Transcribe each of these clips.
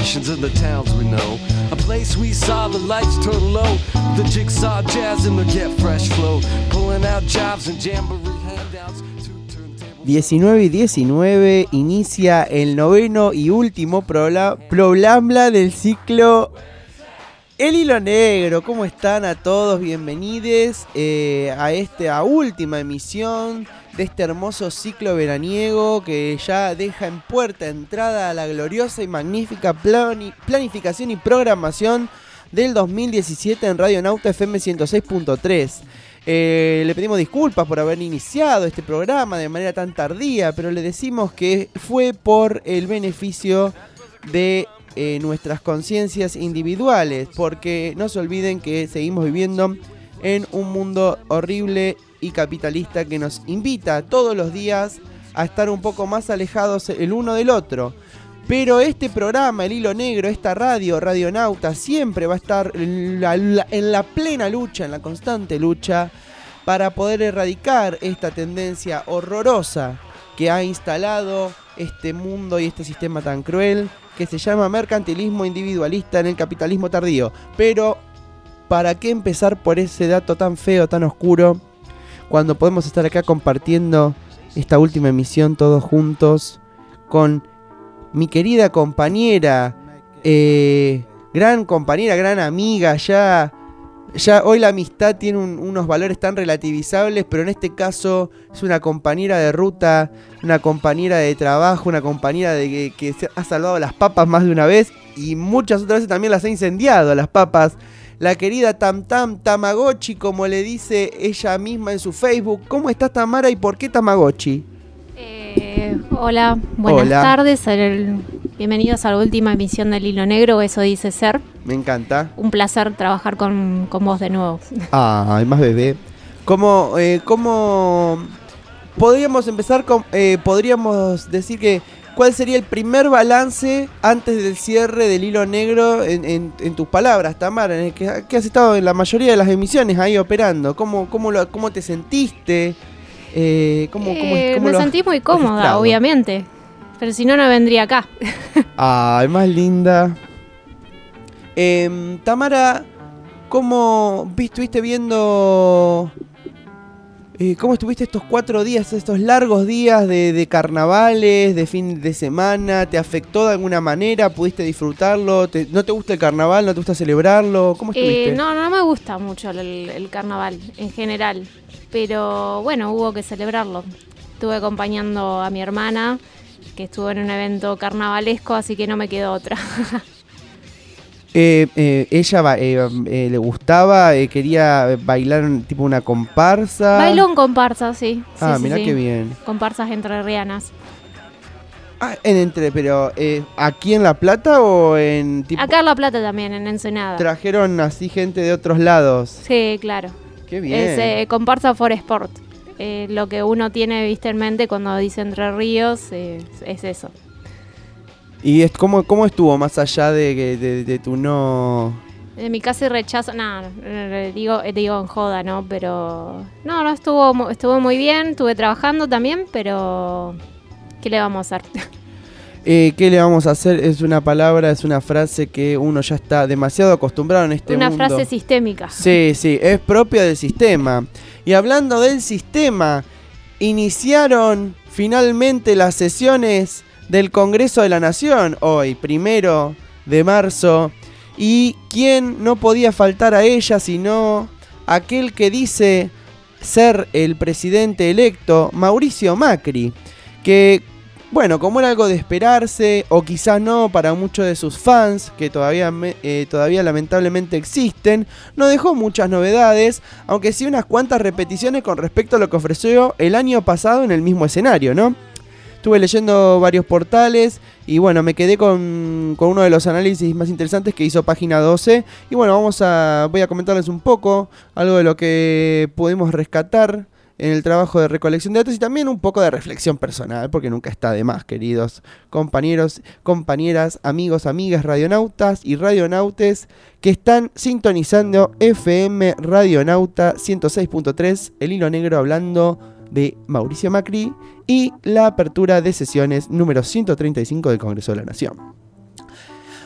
stations in the towns we know. A place we saw the lights turn low. The jigsaw jazz and the get fresh flow. Pulling out jobs and jamboree handouts. 19:19 inicia el noveno y último programa del ciclo El Hilo Negro. ¿Cómo están a todos? Bienvenidos a esta última emisión de este hermoso ciclo veraniego que ya deja en puerta entrada a la gloriosa y magnífica planificación y programación del 2017 en Radio Nauta FM 106.3. Le pedimos disculpas por haber iniciado este programa de manera tan tardía, pero le decimos que fue por el beneficio de nuestras conciencias individuales, porque no se olviden que seguimos viviendo en un mundo horrible y capitalista que nos invita todos los días a estar un poco más alejados el uno del otro. Pero este programa, El Hilo Negro, esta Radio Nauta, siempre va a estar en la plena lucha, en la constante lucha, para poder erradicar esta tendencia horrorosa que ha instalado este mundo y este sistema tan cruel, que se llama mercantilismo individualista en el capitalismo tardío. Pero, ¿para qué empezar por ese dato tan feo, tan oscuro, cuando podemos estar acá compartiendo esta última emisión todos juntos con mi querida compañera, gran amiga, ya hoy la amistad tiene unos valores tan relativizables, pero en este caso es una compañera de ruta, una compañera de trabajo, una compañera que ha salvado las papas más de una vez y muchas otras veces también las ha incendiado las papas. La querida Tamagotchi, como le dice ella misma en su Facebook. ¿Cómo estás, Tamara, y por qué Tamagotchi? Hola, buenas tardes. Bienvenidos a la última emisión del Hilo Negro, eso dice ser. Me encanta. Un placer trabajar con vos de nuevo. Ay, más bebé. ¿Cómo podríamos empezar con... podríamos decir que... ¿Cuál sería el primer balance antes del cierre del Hilo Negro en tus palabras, Tamara? En el que has estado en la mayoría de las emisiones ahí operando. ¿Cómo te sentiste? Me sentí muy cómoda, obviamente. Pero si no, no vendría acá. Ay, más linda. Tamara, ¿cómo estuviste viendo... ¿Cómo estuviste estos 4 días, estos largos días de carnavales, de fin de semana? ¿Te afectó de alguna manera? ¿Pudiste disfrutarlo? ¿No te gusta el carnaval? ¿No te gusta celebrarlo? ¿Cómo estuviste? No me gusta mucho el carnaval en general. Pero bueno, hubo que celebrarlo. Estuve acompañando a mi hermana, que estuvo en un evento carnavalesco, así que no me quedó otra. Ella le gustaba, quería bailar tipo una comparsa. Bailó en comparsa, sí. Mirá qué bien. Comparsas entrerrianas. Pero ¿aquí en La Plata o en tipo? Acá en La Plata también, en Ensenada. ¿Trajeron así gente de otros lados? Sí, claro. Qué bien. Es comparsa for sport. Lo que uno tiene, viste, en mente cuando dice Entre Ríos es eso. ¿Y cómo estuvo más allá de tu no...? De mi casi rechazo, digo en joda, ¿no? Pero no, estuvo muy bien, estuve trabajando también, pero ¿qué le vamos a hacer? ¿Qué le vamos a hacer? Es una palabra, es una frase que uno ya está demasiado acostumbrado en este mundo. Una frase sistémica. Sí, es propia del sistema. Y hablando del sistema, iniciaron finalmente las sesiones del Congreso de la Nación, hoy, 1 de marzo, y ¿quién no podía faltar a ella sino aquel que dice ser el presidente electo, Mauricio Macri, que, bueno, como era algo de esperarse, o quizás no para muchos de sus fans, que todavía lamentablemente existen, no dejó muchas novedades, aunque sí unas cuantas repeticiones con respecto a lo que ofreció el año pasado en el mismo escenario, ¿no? Estuve leyendo varios portales y bueno, me quedé con uno de los análisis más interesantes que hizo Página 12. Y bueno, voy a comentarles un poco algo de lo que pudimos rescatar en el trabajo de recolección de datos y también un poco de reflexión personal, porque nunca está de más, queridos compañeros, compañeras, amigos, amigas, radionautas y radionautes que están sintonizando FM Radionauta 106.3, El Hilo Negro, hablando de Mauricio Macri y la apertura de sesiones número 135 del Congreso de la Nación.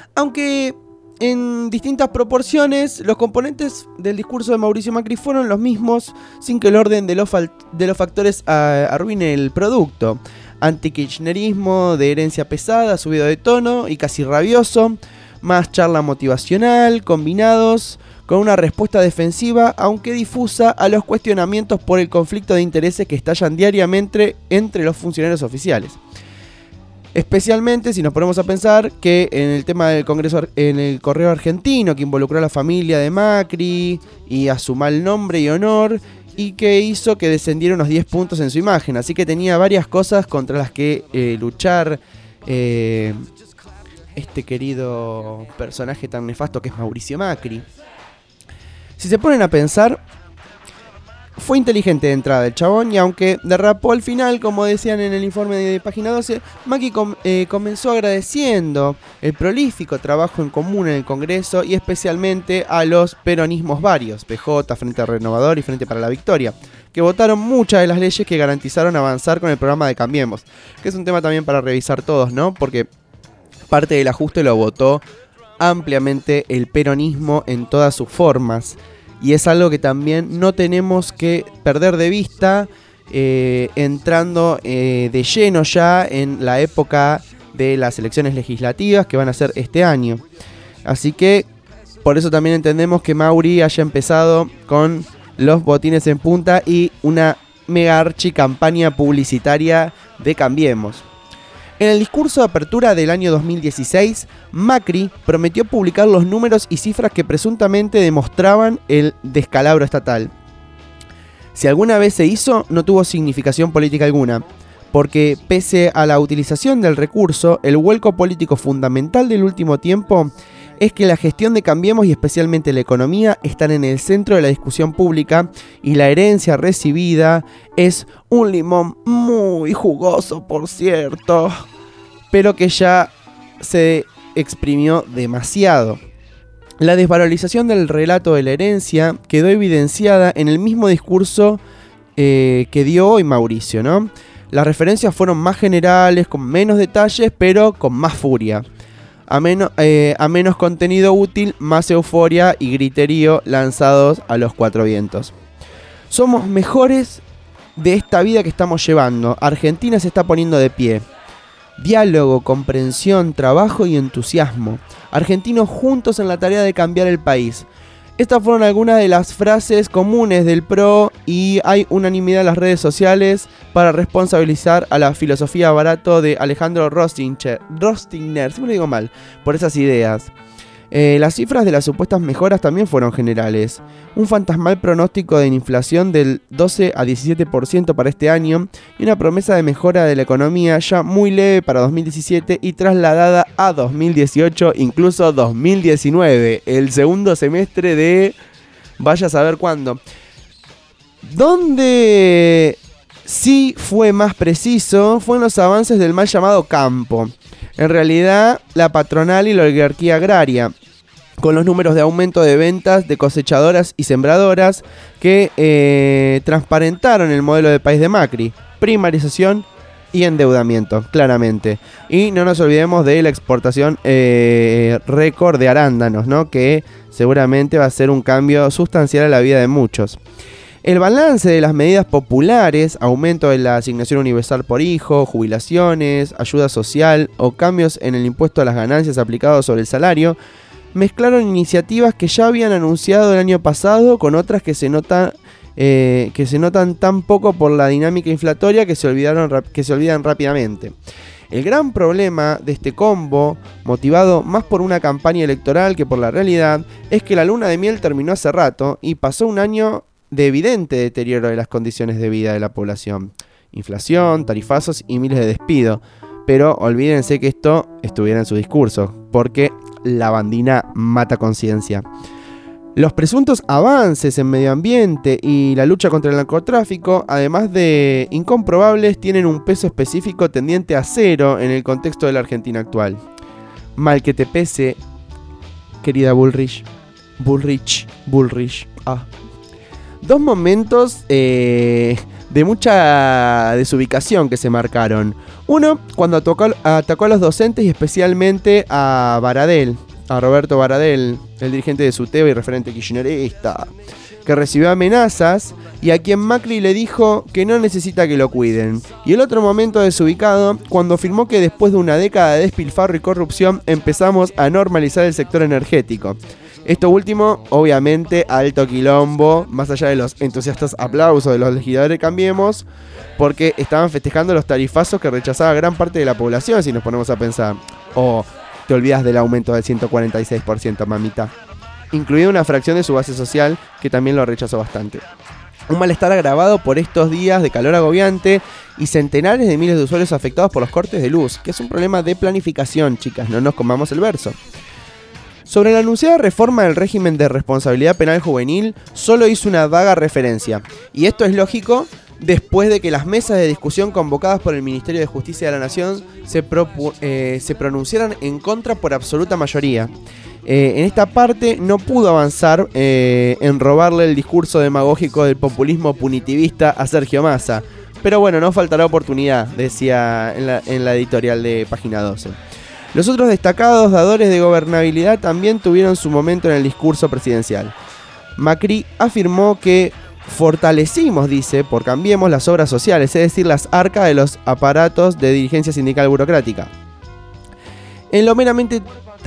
Aunque en distintas proporciones, los componentes del discurso de Mauricio Macri fueron los mismos, sin que el orden de los factores arruine el producto. Antikirchnerismo de herencia pesada, subido de tono y casi rabioso, más charla motivacional, combinados con una respuesta defensiva, aunque difusa, a los cuestionamientos por el conflicto de intereses que estallan diariamente entre los funcionarios oficiales. Especialmente si nos ponemos a pensar que en el tema del Congreso, en el correo argentino, que involucró a la familia de Macri y a su mal nombre y honor, y que hizo que descendiera unos 10 puntos en su imagen. Así que tenía varias cosas contra las que luchar este querido personaje tan nefasto que es Mauricio Macri. Si se ponen a pensar, fue inteligente de entrada el chabón, y aunque derrapó al final, como decían en el informe de página 12, Macri comenzó agradeciendo el prolífico trabajo en común en el Congreso y especialmente a los peronismos varios, PJ, Frente Renovador y Frente para la Victoria, que votaron muchas de las leyes que garantizaron avanzar con el programa de Cambiemos, que es un tema también para revisar todos, ¿no? Porque parte del ajuste lo votó ampliamente el peronismo en todas sus formas. Y es algo que también no tenemos que perder de vista, entrando de lleno ya en la época de las elecciones legislativas que van a ser este año. Así que por eso también entendemos que Mauri haya empezado con los botines en punta y una mega archi campaña publicitaria de Cambiemos. En el discurso de apertura del año 2016, Macri prometió publicar los números y cifras que presuntamente demostraban el descalabro estatal. Si alguna vez se hizo, no tuvo significación política alguna, porque pese a la utilización del recurso, el vuelco político fundamental del último tiempo es que la gestión de Cambiemos y especialmente la economía están en el centro de la discusión pública y la herencia recibida es un limón muy jugoso, por cierto, pero que ya se exprimió demasiado. La desvalorización del relato de la herencia quedó evidenciada en el mismo discurso que dio hoy Mauricio, ¿no? Las referencias fueron más generales, con menos detalles, pero con más furia. A menos contenido útil, más euforia y griterío lanzados a los cuatro vientos. Somos mejores de esta vida que estamos llevando. Argentina se está poniendo de pie. Diálogo, comprensión, trabajo y entusiasmo. Argentinos juntos en la tarea de cambiar el país. Estas fueron algunas de las frases comunes del PRO y hay unanimidad en las redes sociales para responsabilizar a la filosofía barato de Alejandro Rostigner, siempre lo digo mal, por esas ideas. Las cifras de las supuestas mejoras también fueron generales. Un fantasmal pronóstico de inflación del 12 a 17% para este año y una promesa de mejora de la economía ya muy leve para 2017 y trasladada a 2018, incluso 2019, el segundo semestre de vaya a saber cuándo. Donde sí fue más preciso fue en los avances del mal llamado campo. En realidad, la patronal y la oligarquía agraria, con los números de aumento de ventas de cosechadoras y sembradoras que transparentaron el modelo de país de Macri, primarización y endeudamiento, claramente. Y no nos olvidemos de la exportación récord de arándanos, ¿no? Que seguramente va a ser un cambio sustancial a la vida de muchos. El balance de las medidas populares, aumento de la asignación universal por hijo, jubilaciones, ayuda social o cambios en el impuesto a las ganancias aplicados sobre el salario, mezclaron iniciativas que ya habían anunciado el año pasado con otras que se notan tan poco por la dinámica inflatoria que se olvidan rápidamente. El gran problema de este combo, motivado más por una campaña electoral que por la realidad, es que la luna de miel terminó hace rato y pasó un año de evidente deterioro de las condiciones de vida de la población. Inflación, tarifazos y miles de despidos. Pero olvídense que esto estuviera en su discurso, porque la bandina mata conciencia. Los presuntos avances en medio ambiente y la lucha contra el narcotráfico, además de incomprobables, tienen un peso específico tendiente a cero en el contexto de la Argentina actual. Mal que te pese, querida Bullrich. Dos momentos de mucha desubicación que se marcaron. Uno, cuando atacó a los docentes y especialmente a Baradel, a Roberto Baradel, el dirigente de SUTEBA y referente kirchnerista, que recibió amenazas y a quien Macri le dijo que no necesita que lo cuiden. Y el otro momento desubicado, cuando afirmó que después de una década de despilfarro y corrupción empezamos a normalizar el sector energético. Esto último, obviamente, alto quilombo, más allá de los entusiastas aplausos de los legisladores Cambiemos, porque estaban festejando los tarifazos que rechazaba gran parte de la población, si nos ponemos a pensar. O te olvidas del aumento del 146%, mamita. Incluida una fracción de su base social que también lo rechazó bastante. Un malestar agravado por estos días de calor agobiante y centenares de miles de usuarios afectados por los cortes de luz, que es un problema de planificación, chicas, no nos comamos el verso. Sobre la anunciada reforma del régimen de responsabilidad penal juvenil, solo hizo una vaga referencia. Y esto es lógico después de que las mesas de discusión convocadas por el Ministerio de Justicia de la Nación se pronunciaran en contra por absoluta mayoría. En esta parte no pudo avanzar en robarle el discurso demagógico del populismo punitivista a Sergio Massa. Pero bueno, no faltará oportunidad, decía en la editorial de Página 12. Los otros destacados dadores de gobernabilidad también tuvieron su momento en el discurso presidencial. Macri afirmó que fortalecimos, dice, por Cambiemos las obras sociales, es decir, las arcas de los aparatos de dirigencia sindical burocrática. En lo meramente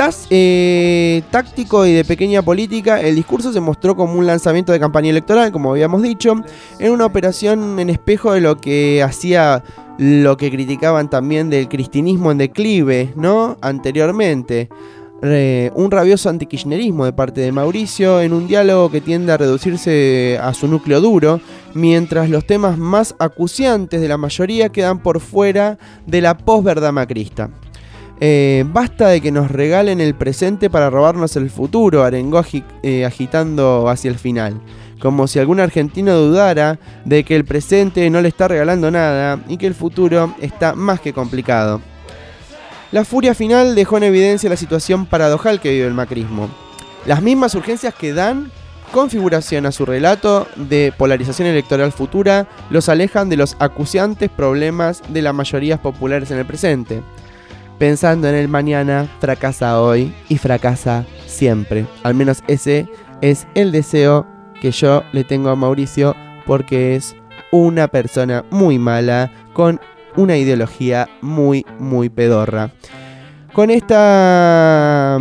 táctico y de pequeña política, el discurso se mostró como un lanzamiento de campaña electoral, como habíamos dicho, en una operación en espejo de lo que hacía lo que criticaban también del cristinismo en declive, ¿no? Anteriormente. Un rabioso antikirchnerismo de parte de Mauricio en un diálogo que tiende a reducirse a su núcleo duro, mientras los temas más acuciantes de la mayoría quedan por fuera de la posverdad macrista. Basta de que nos regalen el presente para robarnos el futuro, arengó agitando hacia el final. Como si algún argentino dudara de que el presente no le está regalando nada y que el futuro está más que complicado. La furia final dejó en evidencia la situación paradojal que vive el macrismo. Las mismas urgencias que dan configuración a su relato de polarización electoral futura los alejan de los acuciantes problemas de las mayorías populares en el presente. Pensando en el mañana, fracasa hoy y fracasa siempre. Al menos ese es el deseo que yo le tengo a Mauricio, porque es una persona muy mala, con una ideología muy, muy pedorra. Con esta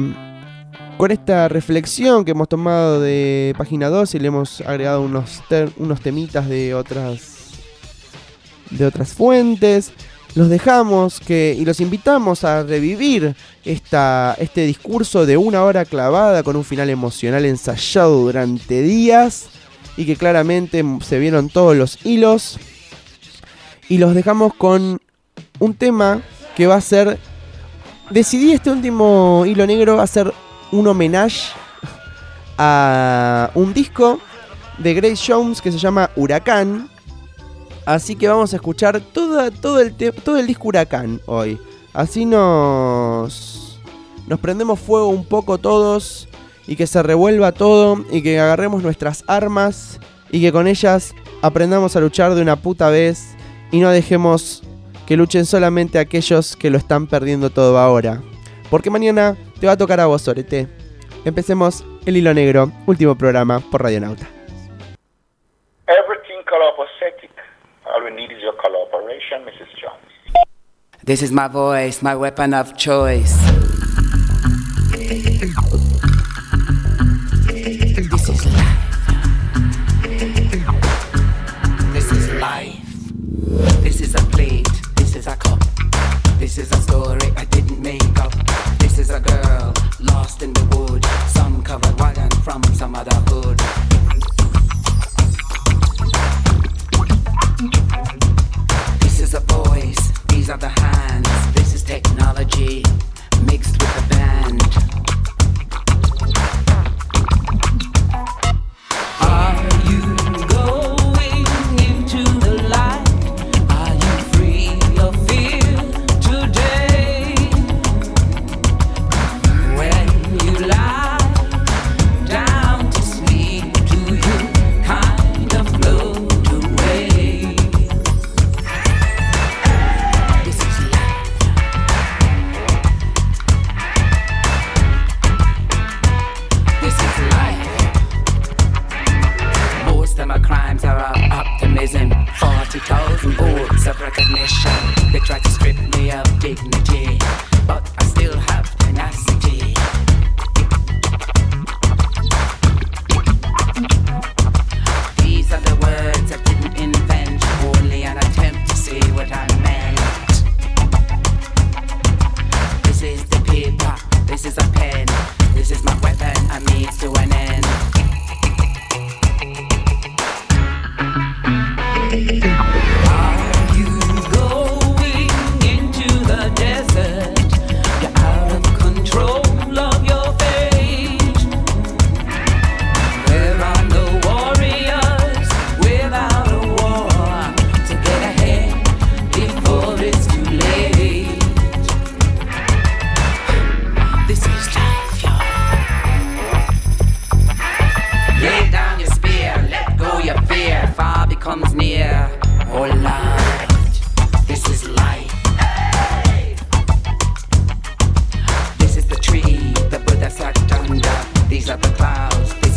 reflexión que hemos tomado de Página 2 y le hemos agregado unos temitas de otras fuentes, los dejamos y los invitamos a revivir este discurso de una hora clavada con un final emocional ensayado durante días y que claramente se vieron todos los hilos. Y los dejamos con un tema que va a ser... Decidí este último hilo negro hacer un homenaje a un disco de Grace Jones que se llama Huracán. Así que vamos a escuchar todo el disco Huracán hoy. Así nos prendemos fuego un poco todos y que se revuelva todo y que agarremos nuestras armas y que con ellas aprendamos a luchar de una puta vez y no dejemos que luchen solamente aquellos que lo están perdiendo todo ahora. Porque mañana te va a tocar a vos, Sorete. Empecemos el hilo negro, último programa por Radionauta. Everything collaborative. All we need is your collaboration, Mrs. Jones. This is my voice, my weapon of choice. This is life. This is life. This is a plate. This is a cup. This is a story I didn't make up. This is a girl lost in the wood. Some covered wagon from some other hood. This is a voice, these are the hands. This is technology mixed with the band.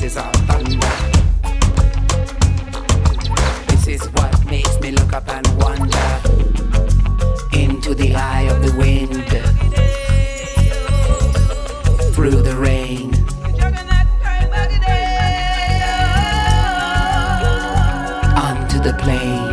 is our thunder. This is what makes me look up and wonder into the eye of the wind, through the rain. Onto the plain.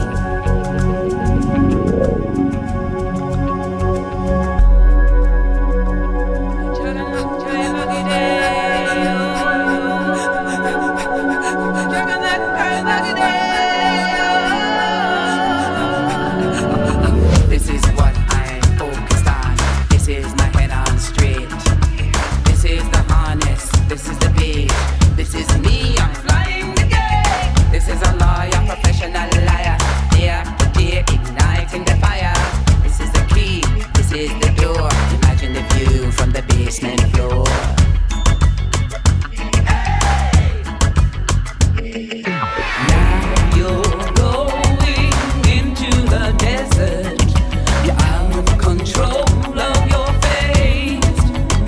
This is what I'm focused on. This is my head on straight. This is the harness. This is the beat. This is me. I'm flying the gate. This is a lawyer, professional liar. Day after day, igniting the fire. This is the key. This is the door. Imagine the view from the basement floor. Now you're going into the desert. You're out of control of your fate.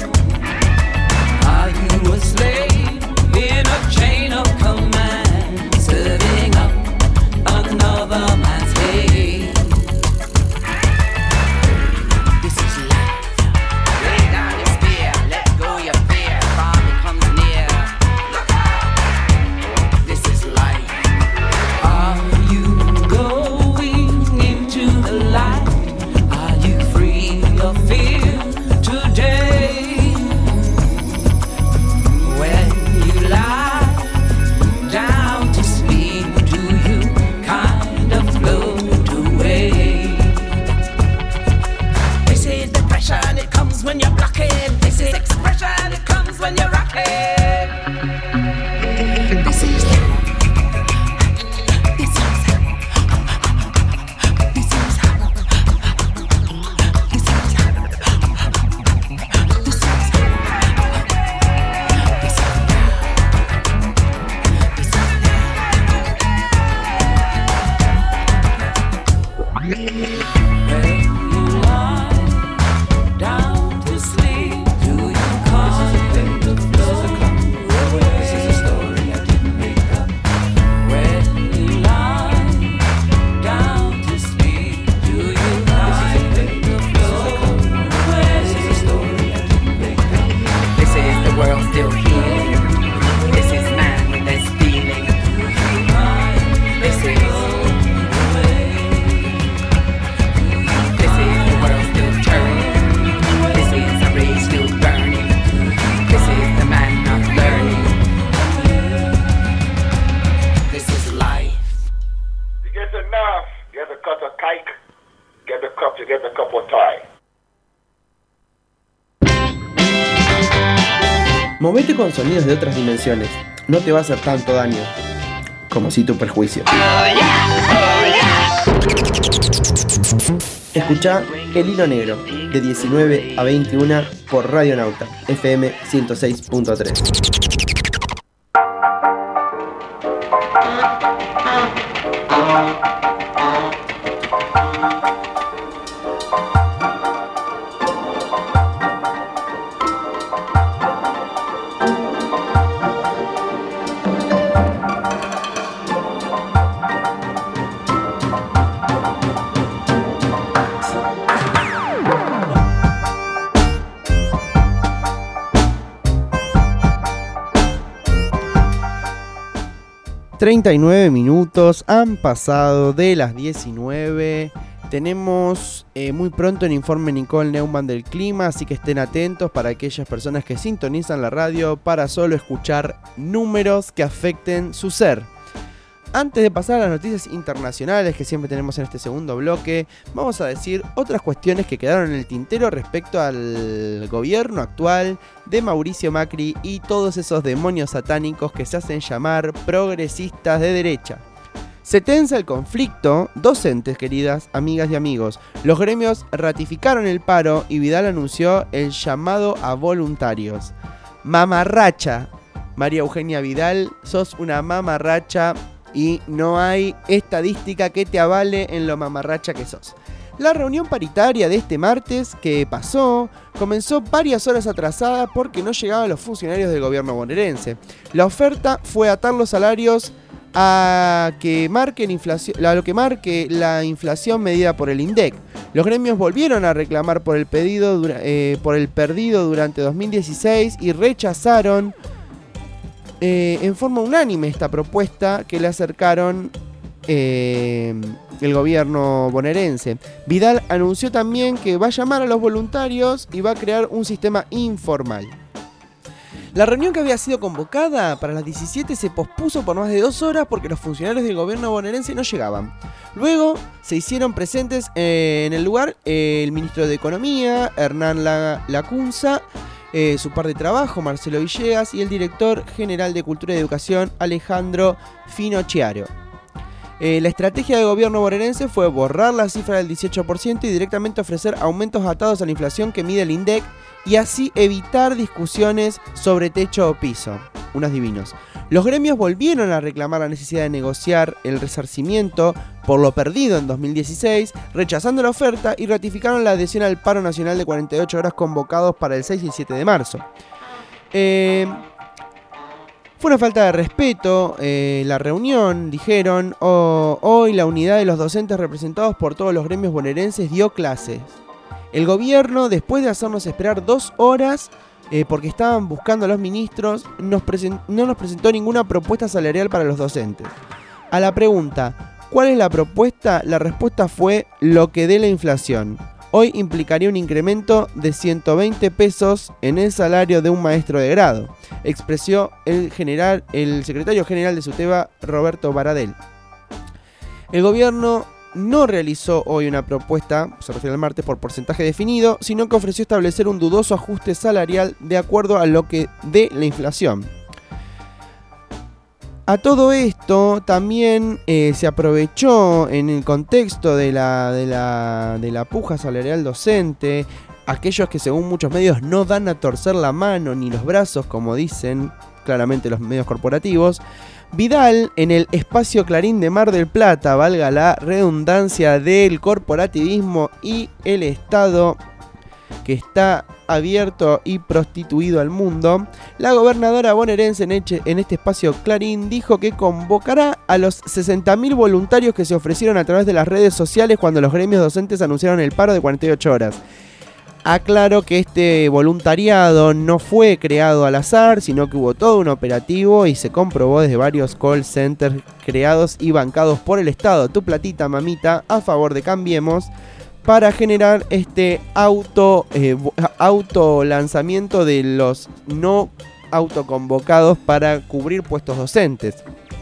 Are you a slave in a chain of command, serving up another man's hate? This is life. Lay down your spear, let go your fear. Father comes near. This is life. Are you going into the light? Are you free of fear today? When you lie down to sleep, do you kind of float away? This is the pressure and it comes when you're blocking. This is expression and it comes when you're rocking. This is down to sleep. Do you kind of float away? This is a story I didn't make up. When you lie down to sleep, do you kind of float away? This is a story I didn't make up. This is the world still healing. This is man with his feeling. This is the world still turning. This is a ray still burning. This is the man not learning. This is life. You get enough, you have to cut a cake, get the cup, you get the cup of tie. Movete con sonidos de otras dimensiones. No te va a hacer tanto daño como si tu perjuicio. Escuchá El Hilo Negro, de 19 a 21 por Radio Nauta, FM 106.3. ...39 han pasado de las 19. Tenemos muy pronto el informe Nicole Neumann del clima, así que estén atentos para aquellas personas que sintonizan la radio para solo escuchar números que afecten su ser. Antes de pasar a las noticias internacionales que siempre tenemos en este segundo bloque, vamos a decir otras cuestiones que quedaron en el tintero respecto al gobierno actual de Mauricio Macri y todos esos demonios satánicos que se hacen llamar progresistas de derecha. Se tensa el conflicto docentes, queridas amigas y amigos. Los gremios ratificaron el paro y Vidal anunció el llamado a voluntarios. Mamarracha, María Eugenia Vidal, sos una mamarracha y no hay estadística que te avale en lo mamarracha que sos. La reunión paritaria de este martes que pasó comenzó varias horas atrasada porque no llegaban los funcionarios del gobierno bonaerense. La oferta fue atar los salarios a lo que marque la inflación medida por el INDEC. Los gremios volvieron a reclamar por el perdido durante 2016 y rechazaron en forma unánime esta propuesta que le acercaron el gobierno bonaerense. Vidal anunció también que va a llamar a los voluntarios y va a crear un sistema informal. La reunión que había sido convocada para las 17 se pospuso por más de 2 horas porque los funcionarios del gobierno bonaerense no llegaban. Luego se hicieron presentes en el lugar el ministro de Economía, Hernán Lacunza, su par de trabajo, Marcelo Villegas, y el director general de Cultura y Educación, Alejandro Finocchiaro. La estrategia del gobierno bonaerense fue borrar la cifra del 18% y directamente ofrecer aumentos atados a la inflación que mide el INDEC y así evitar discusiones sobre techo o piso. Unos divinos. Los gremios volvieron a reclamar la necesidad de negociar el resarcimiento por lo perdido en 2016, rechazando la oferta y ratificaron la adhesión al paro nacional de 48 horas convocados para el 6 y el 7 de marzo. Fue una falta de respeto la reunión, dijeron. Hoy la unidad de los docentes representados por todos los gremios bonaerenses dio clases. El gobierno, después de hacernos esperar 2 horas, porque estaban buscando a los ministros, no nos presentó ninguna propuesta salarial para los docentes. A la pregunta, ¿cuál es la propuesta? La respuesta fue lo que dé la inflación. Hoy implicaría un incremento de 120 pesos en el salario de un maestro de grado, expresó el secretario general de SUTEBA, Roberto Baradel. El gobierno no realizó hoy una propuesta, se refiere al martes, por porcentaje definido, sino que ofreció establecer un dudoso ajuste salarial de acuerdo a lo que dé la inflación. A todo esto también se aprovechó en el contexto de la puja salarial docente, aquellos que según muchos medios no dan a torcer la mano ni los brazos, como dicen claramente los medios corporativos. Vidal, en el espacio Clarín de Mar del Plata, valga la redundancia del corporativismo y el Estado que está abierto y prostituido al mundo, la gobernadora bonaerense en este espacio Clarín dijo que convocará a los 60.000 voluntarios que se ofrecieron a través de las redes sociales cuando los gremios docentes anunciaron el paro de 48 horas. Aclaro que este voluntariado no fue creado al azar, sino que hubo todo un operativo y se comprobó desde varios call centers creados y bancados por el Estado. Tu platita, mamita, a favor de Cambiemos, para generar este auto lanzamiento de los no autoconvocados para cubrir puestos docentes.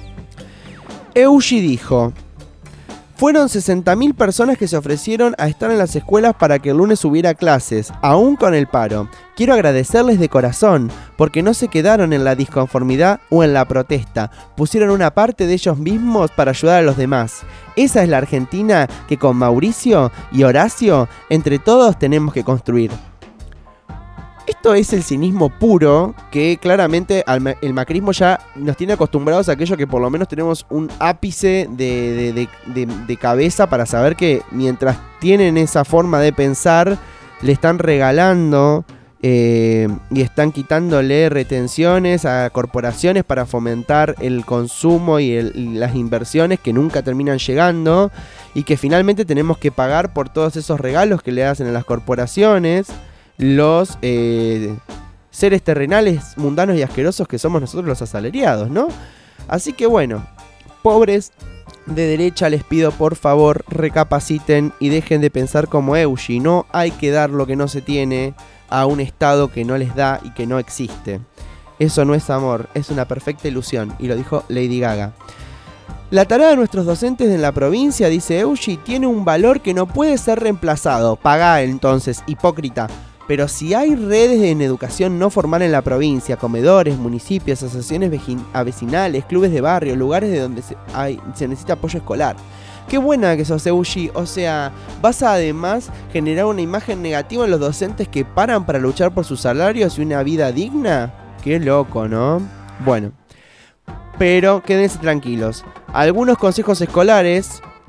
Eugi dijo: fueron 60.000 personas que se ofrecieron a estar en las escuelas para que el lunes hubiera clases, aún con el paro. Quiero agradecerles de corazón, porque no se quedaron en la disconformidad o en la protesta. Pusieron una parte de ellos mismos para ayudar a los demás. Esa es la Argentina que con Mauricio y Horacio, entre todos tenemos que construir. Esto es el cinismo puro que claramente el macrismo ya nos tiene acostumbrados a aquello que por lo menos tenemos un ápice de cabeza para saber que mientras tienen esa forma de pensar le están regalando y están quitándole retenciones a corporaciones para fomentar el consumo y las inversiones que nunca terminan llegando y que finalmente tenemos que pagar por todos esos regalos que le hacen a las corporaciones los seres terrenales, mundanos y asquerosos que somos nosotros los asalariados, ¿no? Así que bueno, pobres de derecha, les pido por favor recapaciten y dejen de pensar como Eugi. No hay que dar lo que no se tiene a un Estado que no les da y que no existe. Eso no es amor, es una perfecta ilusión, y lo dijo Lady Gaga. La tarea de nuestros docentes en la provincia, dice Eugi, tiene un valor que no puede ser reemplazado. Pagá entonces, hipócrita. Pero si hay redes en educación no formal en la provincia, comedores, municipios, asociaciones vecinales, clubes de barrio, lugares de donde se necesita apoyo escolar. Qué buena que sos, Eugi. O sea, vas a además generar una imagen negativa en los docentes que paran para luchar por sus salarios y una vida digna. Qué loco, ¿no? Bueno, pero quédense tranquilos. Algunos consejos escolares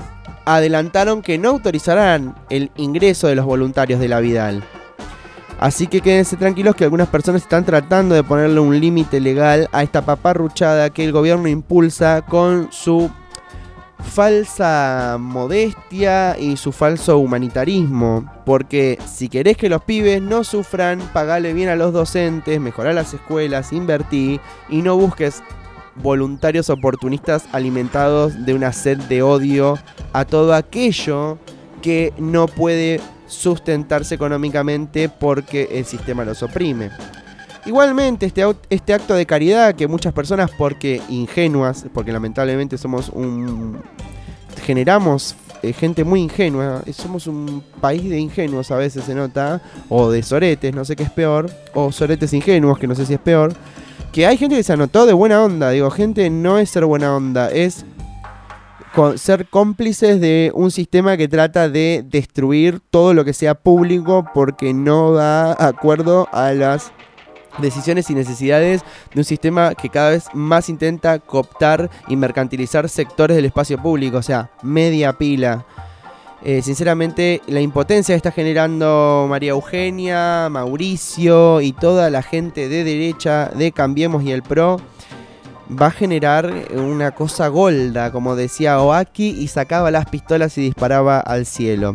adelantaron que no autorizarán el ingreso de los voluntarios de la Vidal. Así que quédense tranquilos que algunas personas están tratando de ponerle un límite legal a esta paparruchada que el gobierno impulsa con su falsa modestia y su falso humanitarismo. Porque si querés que los pibes no sufran, pagale bien a los docentes, mejorá las escuelas, invertí y no busques voluntarios oportunistas alimentados de una sed de odio a todo aquello que no puede sustentarse económicamente porque el sistema los oprime. Igualmente este acto de caridad que muchas personas, porque ingenuas, porque lamentablemente generamos gente muy ingenua, somos un país de ingenuos a veces se nota, o de soretes, no sé qué es peor, o soretes ingenuos, que no sé si es peor, que hay gente que se anotó de buena onda. Digo, gente, no es ser buena onda, es ser cómplices de un sistema que trata de destruir todo lo que sea público porque no da acuerdo a las decisiones y necesidades de un sistema que cada vez más intenta cooptar y mercantilizar sectores del espacio público, o sea, media pila. Sinceramente, la impotencia que está generando María Eugenia, Mauricio y toda la gente de derecha de Cambiemos y el PRO va a generar una cosa golda, como decía Oaki, y sacaba las pistolas y disparaba al cielo.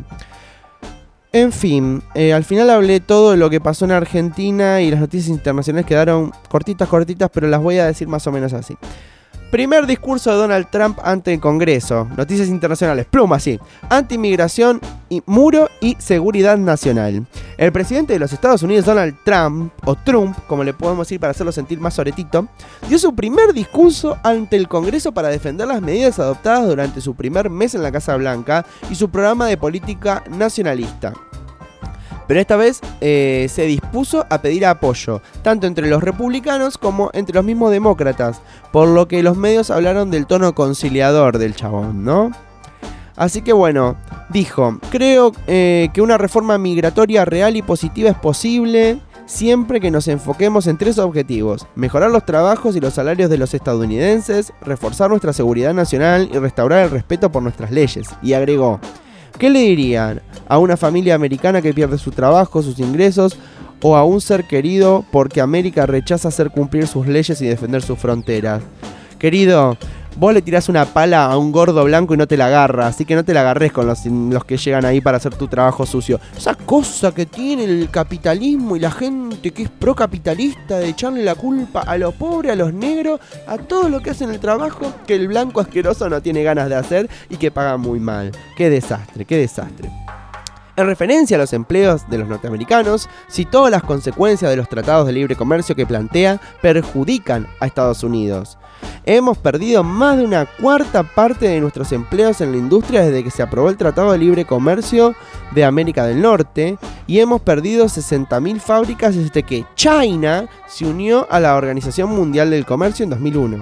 En fin, al final hablé todo de lo que pasó en Argentina y las noticias internacionales quedaron cortitas, pero las voy a decir más o menos así. Primer discurso de Donald Trump ante el Congreso. Noticias internacionales, pluma, sí. Anti-inmigración, muro y seguridad nacional. El presidente de los Estados Unidos, Donald Trump, o Trump, como le podemos decir para hacerlo sentir más soretito, dio su primer discurso ante el Congreso para defender las medidas adoptadas durante su primer mes en la Casa Blanca y su programa de política nacionalista. Pero esta vez se dispuso a pedir apoyo, tanto entre los republicanos como entre los mismos demócratas, por lo que los medios hablaron del tono conciliador del chabón, ¿no? Así que bueno, dijo, creo que una reforma migratoria real y positiva es posible siempre que nos enfoquemos en 3 objetivos: mejorar los trabajos y los salarios de los estadounidenses, reforzar nuestra seguridad nacional y restaurar el respeto por nuestras leyes. Y agregó, ¿qué le dirían a una familia americana que pierde su trabajo, sus ingresos, o a un ser querido porque América rechaza hacer cumplir sus leyes y defender sus fronteras? Querido, vos le tirás una pala a un gordo blanco y no te la agarra, así que no te la agarres con los que llegan ahí para hacer tu trabajo sucio. Esa cosa que tiene el capitalismo y la gente que es procapitalista de echarle la culpa a los pobres, a los negros, a todos los que hacen el trabajo que el blanco asqueroso no tiene ganas de hacer y que paga muy mal. ¡Qué desastre, qué desastre! En referencia a los empleos de los norteamericanos, citó las consecuencias de los tratados de libre comercio que plantea perjudican a Estados Unidos. Hemos perdido más de una cuarta parte de nuestros empleos en la industria desde que se aprobó el Tratado de Libre Comercio de América del Norte y hemos perdido 60.000 fábricas desde que China se unió a la Organización Mundial del Comercio en 2001.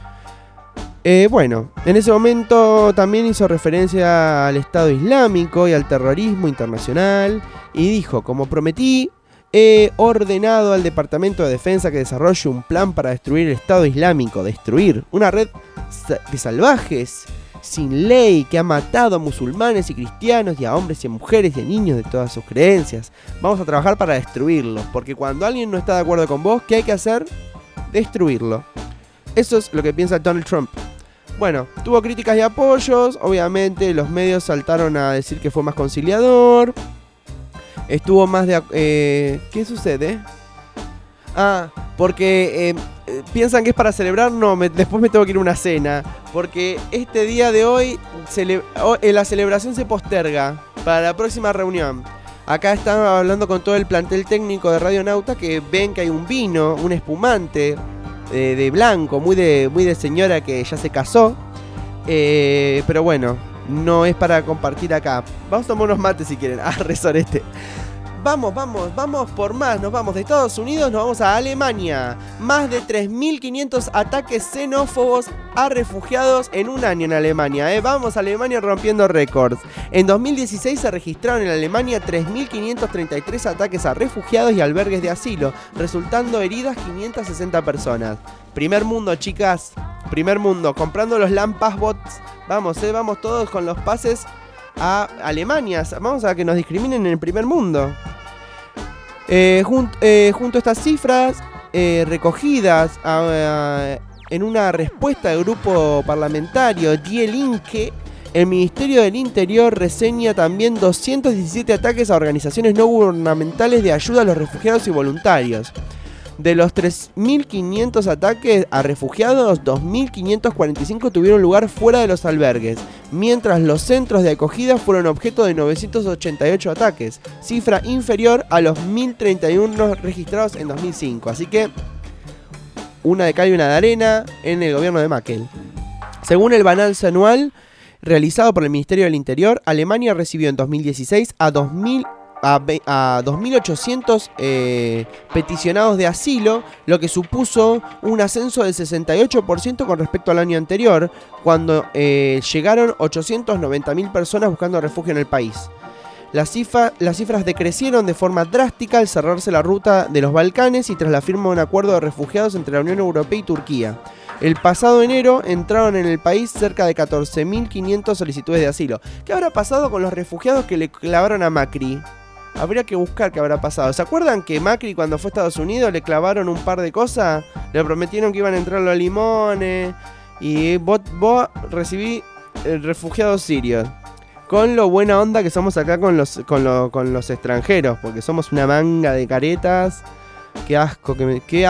Bueno, en ese momento también hizo referencia al Estado Islámico y al terrorismo internacional y dijo, como prometí, he ordenado al Departamento de Defensa que desarrolle un plan para destruir el Estado Islámico, destruir una red de salvajes sin ley que ha matado a musulmanes y cristianos y a hombres y a mujeres y a niños de todas sus creencias. Vamos a trabajar para destruirlo, porque cuando alguien no está de acuerdo con vos, ¿qué hay que hacer? Destruirlo. Eso es lo que piensa Donald Trump. Bueno, tuvo críticas y apoyos, obviamente los medios saltaron a decir que fue más conciliador. Estuvo más de... ¿qué sucede? Porque piensan que es para celebrar. No, después me tengo que ir a una cena. Porque este día de hoy la celebración se posterga para la próxima reunión. Acá están hablando con todo el plantel técnico de Radionauta que ven que hay un vino, un espumante de blanco, muy de señora que ya se casó. Pero bueno, no es para compartir acá. Vamos a tomar unos mates si quieren. Resorete. Vamos por más. Nos vamos de Estados Unidos, nos vamos a Alemania. Más de 3.500 ataques xenófobos a refugiados en un año en Alemania. Vamos a Alemania rompiendo récords. En 2016 se registraron en Alemania 3.533 ataques a refugiados y albergues de asilo, resultando heridas 560 personas. Primer mundo, chicas. primer mundo, comprando los LAN Passbots. Vamos todos con los pases a Alemania. Vamos a que nos discriminen en el primer mundo. Junto a estas cifras recogidas en una respuesta del grupo parlamentario Die Linke, el Ministerio del Interior reseña también 217 ataques a organizaciones no gubernamentales de ayuda a los refugiados y voluntarios. De los 3.500 ataques a refugiados, 2.545 tuvieron lugar fuera de los albergues, mientras los centros de acogida fueron objeto de 988 ataques, cifra inferior a los 1.031 registrados en 2005. Así que, una de cal y una de arena en el gobierno de Merkel. Según el balance anual realizado por el Ministerio del Interior, Alemania recibió en 2016 a 2.800 peticionados de asilo, lo que supuso un ascenso del 68% con respecto al año anterior, cuando llegaron 890.000 personas buscando refugio en el país. Las cifras decrecieron de forma drástica al cerrarse la ruta de los Balcanes y tras la firma de un acuerdo de refugiados entre la Unión Europea y Turquía. El pasado enero entraron en el país cerca de 14.500 solicitudes de asilo. ¿Qué habrá pasado con los refugiados que le clavaron a Macri? Habría que buscar qué habrá pasado. ¿Se acuerdan que Macri cuando fue a Estados Unidos le clavaron un par de cosas? Le prometieron que iban a entrar los limones y vos recibí refugiados sirios. Con lo buena onda que somos acá con los extranjeros, porque somos una manga de caretas. Qué asco, qué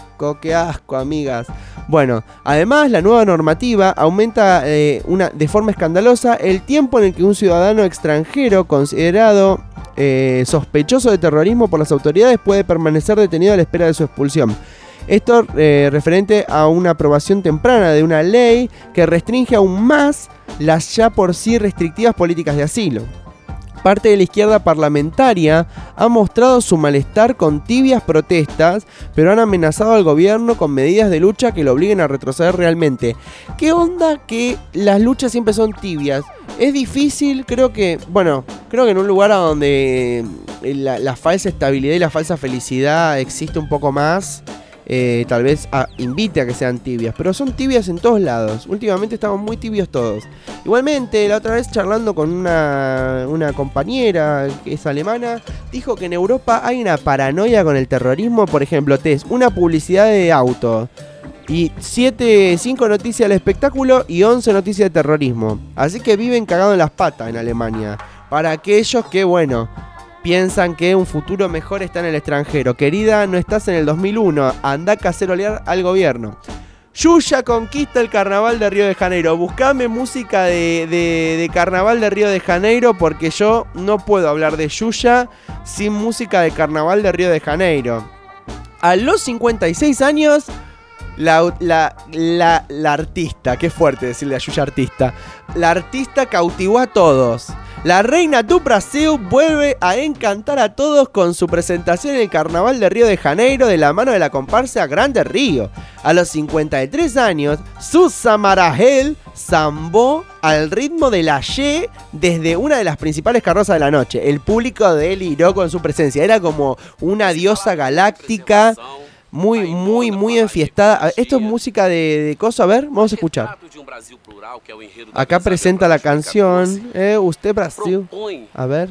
asco, amigas. Bueno, además la nueva normativa aumenta de forma escandalosa el tiempo en el que un ciudadano extranjero considerado sospechoso de terrorismo por las autoridades puede permanecer detenido a la espera de su expulsión. Esto referente a una aprobación temprana de una ley que restringe aún más las ya por sí restrictivas políticas de asilo. Parte de la izquierda parlamentaria ha mostrado su malestar con tibias protestas, pero han amenazado al gobierno con medidas de lucha que lo obliguen a retroceder realmente. ¿Qué onda que las luchas siempre son tibias? Es difícil, creo que en un lugar donde la falsa estabilidad y la falsa felicidad existe un poco más, tal vez invite a que sean tibias, pero son tibias en todos lados. Últimamente estamos muy tibios todos. Igualmente, la otra vez charlando con una compañera que es alemana, dijo que en Europa hay una paranoia con el terrorismo. Por ejemplo, una publicidad de auto y 5 noticias del espectáculo y 11 noticias de terrorismo. Así que viven cagados en las patas en Alemania. Para aquellos que, piensan que un futuro mejor está en el extranjero. Querida, no estás en el 2001. Andá a cacerolear al gobierno. Yuya conquista el carnaval de Río de Janeiro. Buscame música de carnaval de Río de Janeiro, porque yo no puedo hablar de Yuya sin música de carnaval de Río de Janeiro. A los 56 años, la artista, qué fuerte decirle a Yuya artista. La artista cautivó a todos. La reina do Brasil vuelve a encantar a todos con su presentación en el Carnaval de Río de Janeiro de la mano de la comparsa Grande Río. A los 53 años, Susa Maragel zambó al ritmo de la Ye desde una de las principales carrozas de la noche. El público deliró con su presencia. Era como una diosa galáctica. Muy enfiestada. Esto es música de coso, a ver, vamos a escuchar. Acá presenta la canción. Usted Brasil. A ver.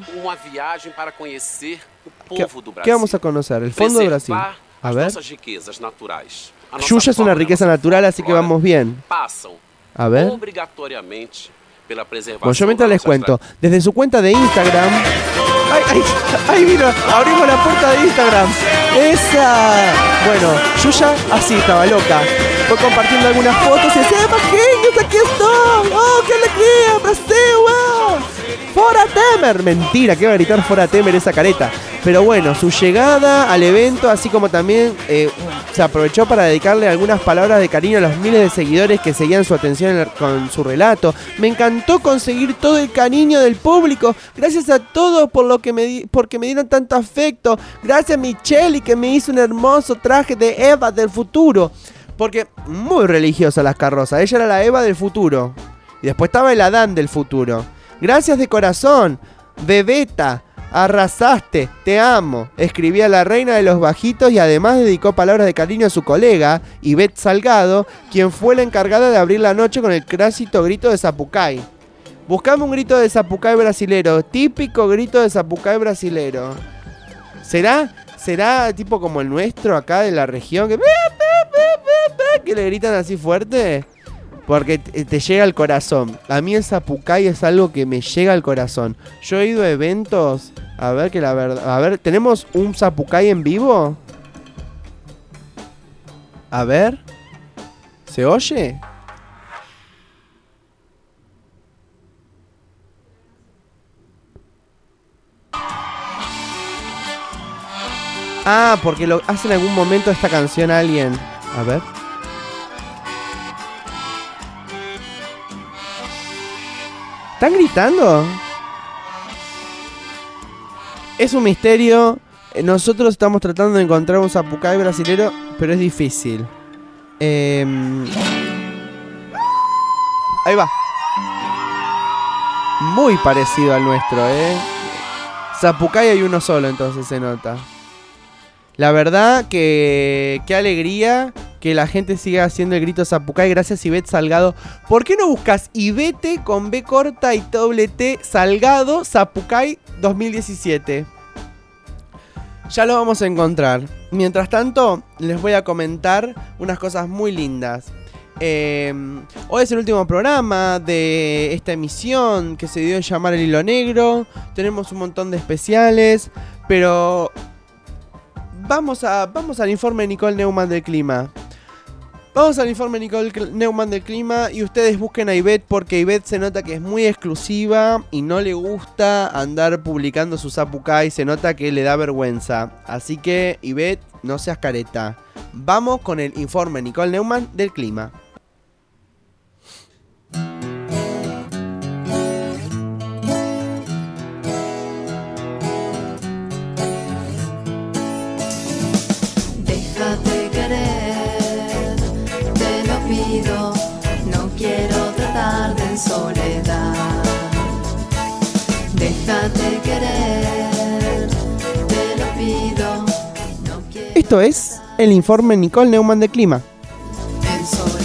¿Qué vamos a conocer? El fondo de Brasil. A ver. Yuya es una riqueza natural, así que vamos bien. A ver. Bueno, yo mientras les cuento. Desde su cuenta de Instagram. ¡Ay, vino! Abrimos la puerta de Instagram. ¡Esa! Bueno, Yuya así estaba loca. Fue compartiendo algunas fotos y decía: ¡Maquinhos, aquí estoy! ¡Oh, qué alegría! ¡Brasil! ¡Wow! ¡Fora Temer! Mentira, que va a gritar Fora Temer esa careta. Pero bueno, su llegada al evento, así como también se aprovechó para dedicarle algunas palabras de cariño a los miles de seguidores que seguían su atención con su relato. Me encantó conseguir todo el cariño del público. Gracias a todos porque me dieron tanto afecto. Gracias a Michelle, que me hizo un hermoso traje de Eva del futuro. Porque muy religiosa las carrozas. Ella era la Eva del futuro. Y después estaba el Adán del futuro. Gracias de corazón, Bebeta, Arrasaste, te amo, escribía la reina de los bajitos y además dedicó palabras de cariño a su colega, Ivette Salgado, quien fue la encargada de abrir la noche con el clásico grito de Sapucay. Buscame un grito de Sapucay brasilero, típico grito de Sapucay brasilero. ¿Será tipo como el nuestro acá de la región? Que le gritan así fuerte. Porque te llega al corazón. A mí el Sapucay es algo que me llega al corazón. Yo he ido a eventos. A ver que la verdad. A ver, ¿tenemos un Sapucay en vivo? A ver. ¿Se oye? Ah, porque lo hace en algún momento esta canción a alguien. A ver. ¿Están gritando? Es un misterio. Nosotros estamos tratando de encontrar un Sapucay brasilero, pero es difícil. Ahí va. Muy parecido al nuestro, Sapucay hay uno solo, entonces se nota. La verdad que qué alegría que la gente siga haciendo el grito Sapucay. Gracias, Ivette Salgado. ¿Por qué no buscas Ivette con B corta y doble T Salgado Sapucay 2017? Ya lo vamos a encontrar. Mientras tanto, les voy a comentar unas cosas muy lindas. Hoy es el último programa de esta emisión que se dio a llamar El Hilo Negro. Tenemos un montón de especiales, pero vamos al informe de Nicole Neumann del clima. Vamos al informe de Nicole Neumann del clima y ustedes busquen a Ivette porque Ivette se nota que es muy exclusiva y no le gusta andar publicando su Sapucay, se nota que le da vergüenza. Así que Ivette, no seas careta. Vamos con el informe de Nicole Neumann del clima. Déjate querer, te lo pido, no quiero tratarte en soledad. Déjate querer, te lo pido, no quiero. Esto es el informe Nicole Neumann de clima. En soledad.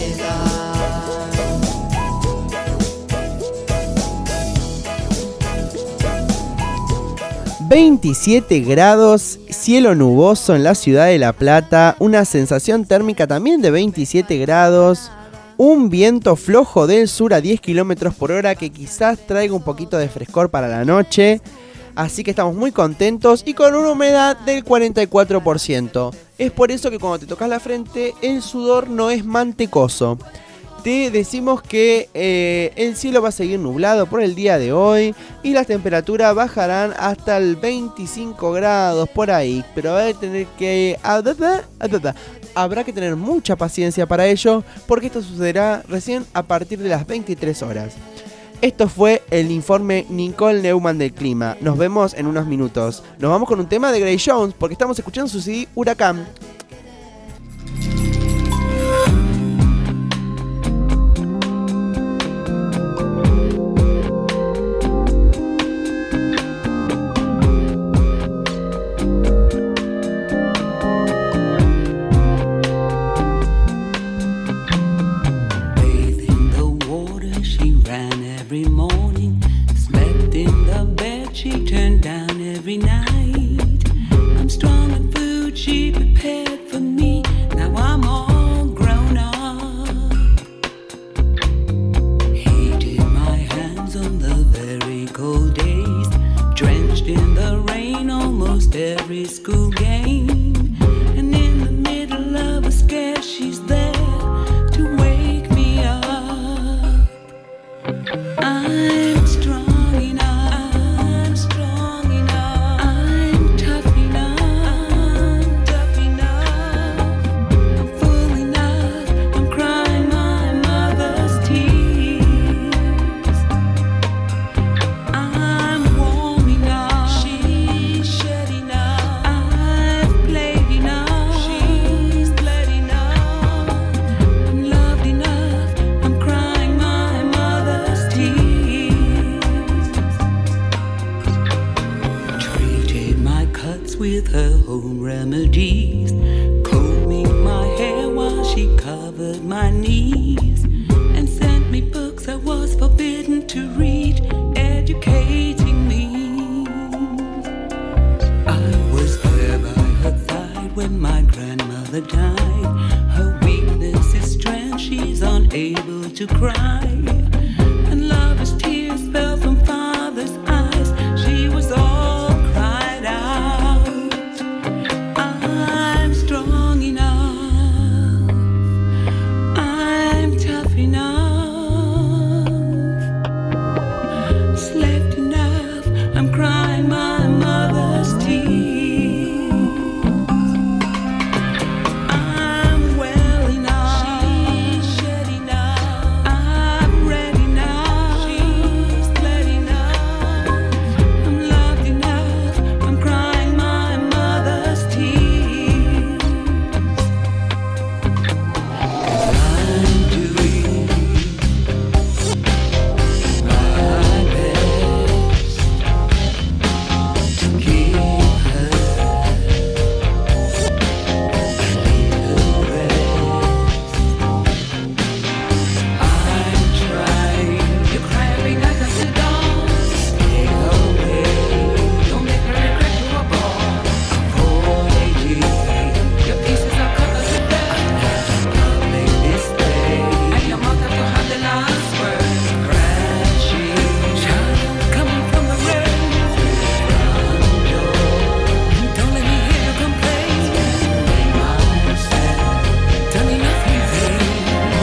27 grados, cielo nuboso en la ciudad de La Plata, una sensación térmica también de 27 grados, un viento flojo del sur a 10 km por hora que quizás traiga un poquito de frescor para la noche, así que estamos muy contentos y con una humedad del 44%. Es por eso que cuando te tocas la frente el sudor no es mantecoso. Te decimos que el cielo va a seguir nublado por el día de hoy y las temperaturas bajarán hasta el 25 grados por ahí, pero habrá que tener mucha paciencia para ello porque esto sucederá recién a partir de las 23 horas. Esto fue el informe Nicole Neumann del clima. Nos vemos en unos minutos. Nos vamos con un tema de Gray Jones porque estamos escuchando su CD Huracán. She turned down every night. I'm strong on food she prepared. knees and sent me books I was forbidden to read, educating me. I was there by her side when my grandmother died. Her weakness is strength, she's unable to cry. And lover's tears fell from father's eyes. She was all cried out. I'm strong enough, I'm tough enough, slept enough, I'm crying my mother's tears. I'm well enough, she's shed enough, I'm read enough, she's bled enough, I'm loved enough, I'm crying my mother's tears. 'Cause I'm doing my best to give her a little rest. I'm trying. You're crying like a sedan. Stay away. Don't make her regret you were born. Avoiding your pieces are cut as a bed. Public display. And your mouth have to have the last word. Crashing. Child coming from the rain. Front door. Don't let me hear you complain. Make myself done enough in vain.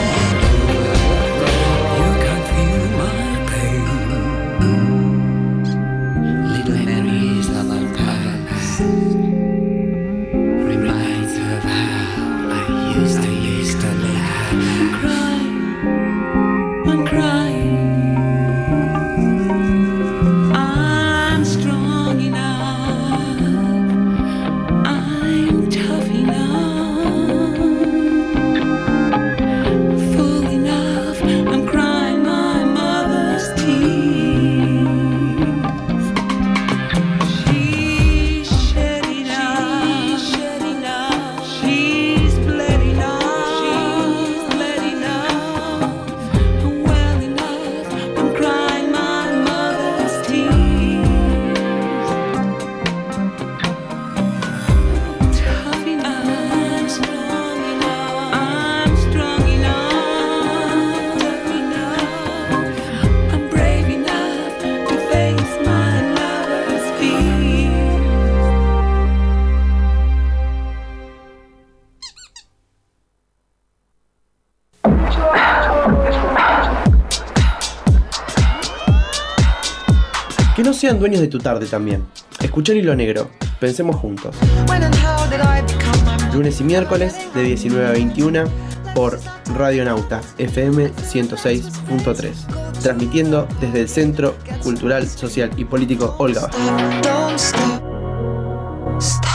You can't feel my pain. Little Mary's other past reminds her of how I used to live. Cry, I'm crying. I'm strong enough, I'm tough enough, full enough, I'm crying my mother's tears. She's shed enough, she's bled enough, I'm well enough, I'm crying my mother's tears. Tough enough, I'm strong enough, tough enough, I'm brave enough to face my lover's fears. Que no sean dueños de tu tarde también. Escuchar Hilo Negro. Pensemos juntos. Lunes y miércoles de 19 a 21 por Radio Nauta FM 106.3. Transmitiendo desde el Centro Cultural, Social y Político Olga Vázquez. Don't stop. Stop.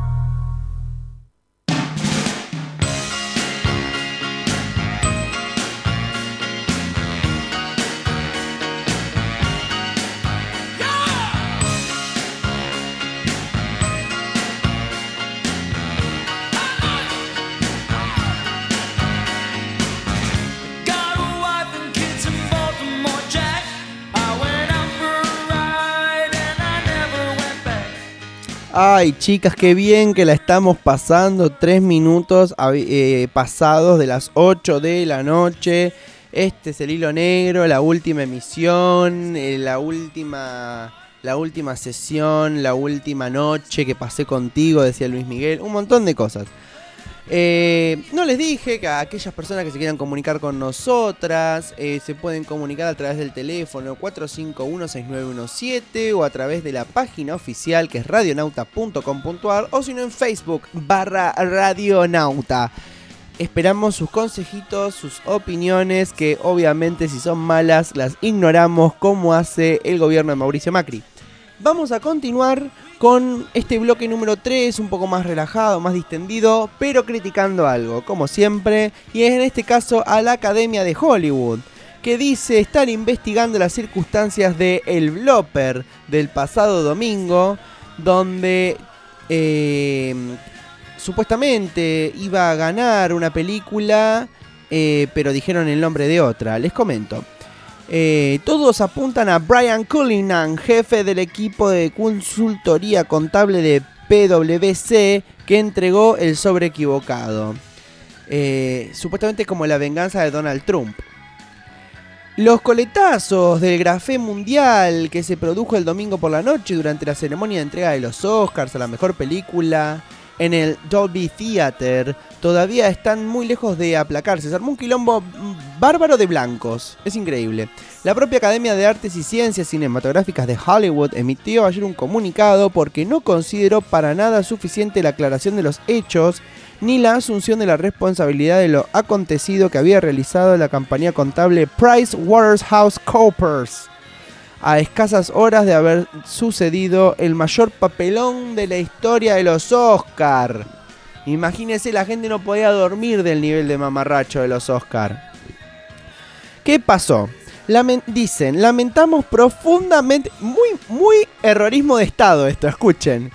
Got a wife and kids in Baltimore, Jack. I went out for a ride and I never went back. Ay, chicas, qué bien que la estamos pasando. 3 minutos pasados de las 8 de la noche. Este es el Hilo Negro, la última emisión, la última sesión, la última noche que pasé contigo, decía Luis Miguel. Un montón de cosas. No les dije que a aquellas personas que se quieran comunicar con nosotras se pueden comunicar a través del teléfono 451-6917 o a través de la página oficial que es radionauta.com.ar o si no en Facebook /radionauta. Esperamos sus consejitos, sus opiniones, que obviamente si son malas las ignoramos como hace el gobierno de Mauricio Macri. Vamos a continuar con este bloque número 3, un poco más relajado, más distendido, pero criticando algo, como siempre, y es en este caso a la Academia de Hollywood, que dice estar investigando las circunstancias del blooper del pasado domingo, donde supuestamente iba a ganar una película pero dijeron el nombre de otra. Les comento. Todos apuntan a Brian Cullinan, jefe del equipo de consultoría contable de PwC, que entregó el sobre equivocado. Supuestamente como la venganza de Donald Trump. Los coletazos del grafé mundial que se produjo el domingo por la noche durante la ceremonia de entrega de los Oscars a la mejor película en el Dolby Theater todavía están muy lejos de aplacarse. Se armó un quilombo bárbaro de blancos. Es increíble. La propia Academia de Artes y Ciencias Cinematográficas de Hollywood emitió ayer un comunicado porque no consideró para nada suficiente la aclaración de los hechos ni la asunción de la responsabilidad de lo acontecido que había realizado la compañía contable PricewaterhouseCoopers a escasas horas de haber sucedido el mayor papelón de la historia de los Oscar. Imagínense, la gente no podía dormir del nivel de mamarracho de los Oscar. ¿Qué pasó? Dicen, lamentamos profundamente, muy errorismo de estado esto, escuchen.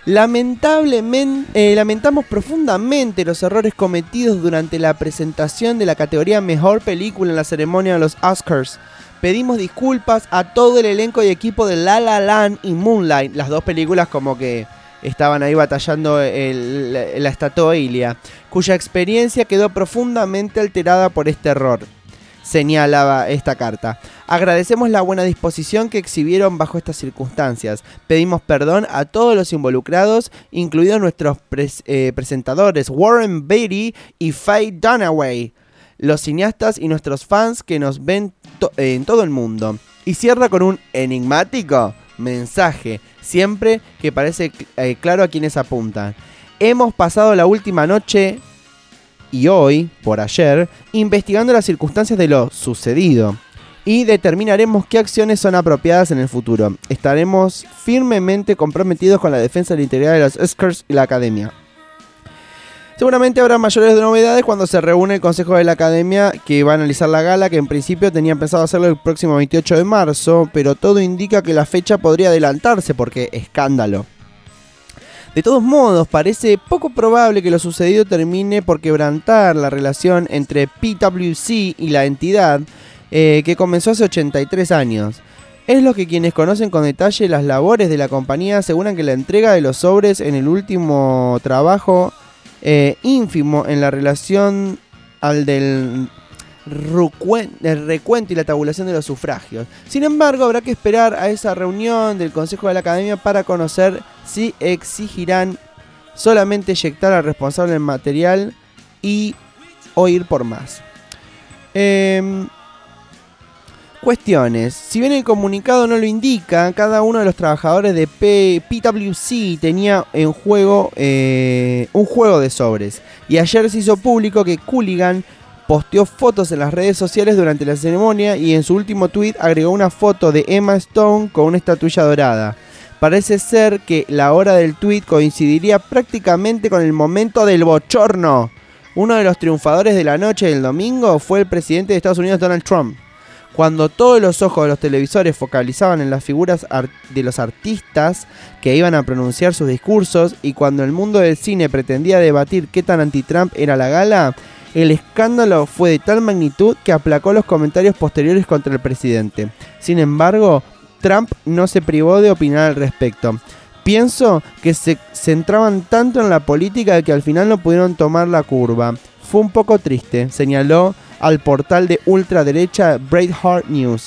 Lamentamos profundamente los errores cometidos durante la presentación de la categoría Mejor Película en la ceremonia de los Oscars. Pedimos disculpas a todo el elenco y equipo de La La Land y Moonlight, las dos películas como que estaban ahí batallando la estatuilla, cuya experiencia quedó profundamente alterada por este error. Señalaba esta carta. Agradecemos la buena disposición que exhibieron bajo estas circunstancias. Pedimos perdón a todos los involucrados, incluidos nuestros presentadores Warren Beatty y Faye Dunaway, los cineastas y nuestros fans que nos ven en todo el mundo. Y cierra con un enigmático mensaje, siempre que parece claro a quienes apuntan. Hemos pasado la última noche y hoy, por ayer, investigando las circunstancias de lo sucedido y determinaremos qué acciones son apropiadas en el futuro. Estaremos firmemente comprometidos con la defensa de la integridad de los Oscars y la Academia. Seguramente habrá mayores novedades cuando se reúne el Consejo de la Academia, que va a analizar la gala, que en principio tenían pensado hacerlo el próximo 28 de marzo, pero todo indica que la fecha podría adelantarse porque escándalo. De todos modos, parece poco probable que lo sucedido termine por quebrantar la relación entre PwC y la entidad, que comenzó hace 83 años. Es lo que quienes conocen con detalle las labores de la compañía aseguran, que la entrega de los sobres en el último trabajo ínfimo en la relación al del recuento y la tabulación de los sufragios. Sin embargo, habrá que esperar a esa reunión del Consejo de la Academia para conocer si exigirán solamente eyectar al responsable del material o ir por más. Cuestiones. Si bien el comunicado no lo indica, cada uno de los trabajadores de PwC tenía en juego un juego de sobres. Y ayer se hizo público que Cullinan posteó fotos en las redes sociales durante la ceremonia y en su último tweet agregó una foto de Emma Stone con una estatuilla dorada. Parece ser que la hora del tweet coincidiría prácticamente con el momento del bochorno. Uno de los triunfadores de la noche del domingo fue el presidente de Estados Unidos, Donald Trump. Cuando todos los ojos de los televisores focalizaban en las figuras de los artistas que iban a pronunciar sus discursos y cuando el mundo del cine pretendía debatir qué tan anti-Trump era la gala, el escándalo fue de tal magnitud que aplacó los comentarios posteriores contra el presidente. Sin embargo, Trump no se privó de opinar al respecto. Pienso que se centraban tanto en la política que al final no pudieron tomar la curva. Fue un poco triste, señaló al portal de ultraderecha Breitbart,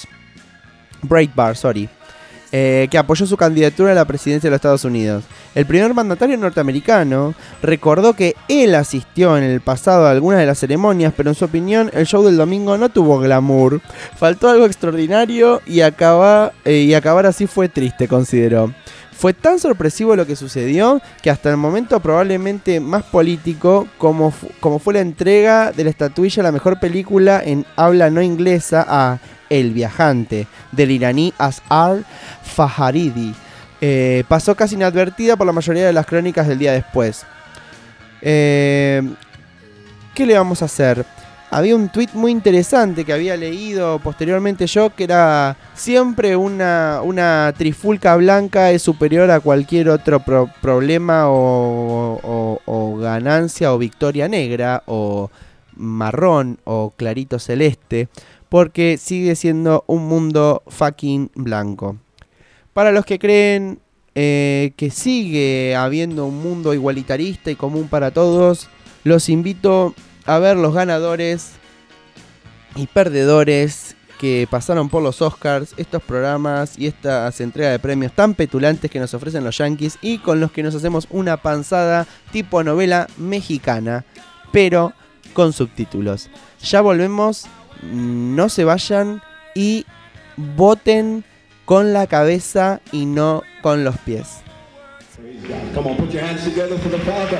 que apoyó su candidatura a la presidencia de los Estados Unidos. El primer mandatario norteamericano recordó que él asistió en el pasado a algunas de las ceremonias, pero en su opinión el show del domingo no tuvo glamour. Faltó algo extraordinario y acabar así fue triste, consideró. Fue tan sorpresivo lo que sucedió que hasta el momento probablemente más político como fue la entrega de la estatuilla a la mejor película en habla no inglesa a El Viajante, del iraní Asghar Farhadi. Pasó casi inadvertida por la mayoría de las crónicas del día después. ¿Qué le vamos a hacer? Había un tuit muy interesante que había leído posteriormente yo, que era: siempre una trifulca blanca es superior a cualquier otro problema o ganancia o victoria negra o marrón o clarito celeste, porque sigue siendo un mundo fucking blanco. Para los que creen que sigue habiendo un mundo igualitarista y común para todos, los invito a ver los ganadores y perdedores que pasaron por los Oscars, estos programas y estas entregas de premios tan petulantes que nos ofrecen los yankees y con los que nos hacemos una panzada tipo novela mexicana, pero con subtítulos. Ya volvemos, no se vayan y voten con la cabeza y no con los pies. Come on, put your hands together for the father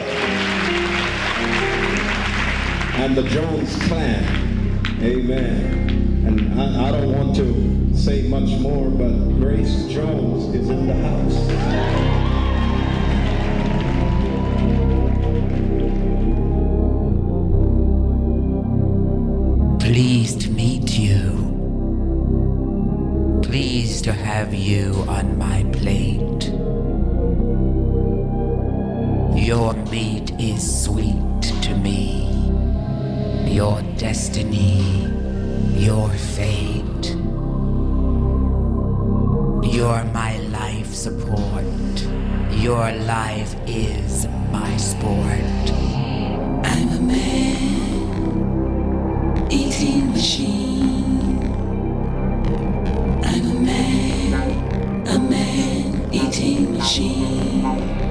and the Jones clan. Amen. And I don't want to say much more, but Grace Jones is in the house. Pleased to meet you. Pleased to have you on my plate. Your meat is sweet to me. Your destiny, your fate. You're my life support. Your life is my sport. I'm a man eating machine. I'm a man eating machine.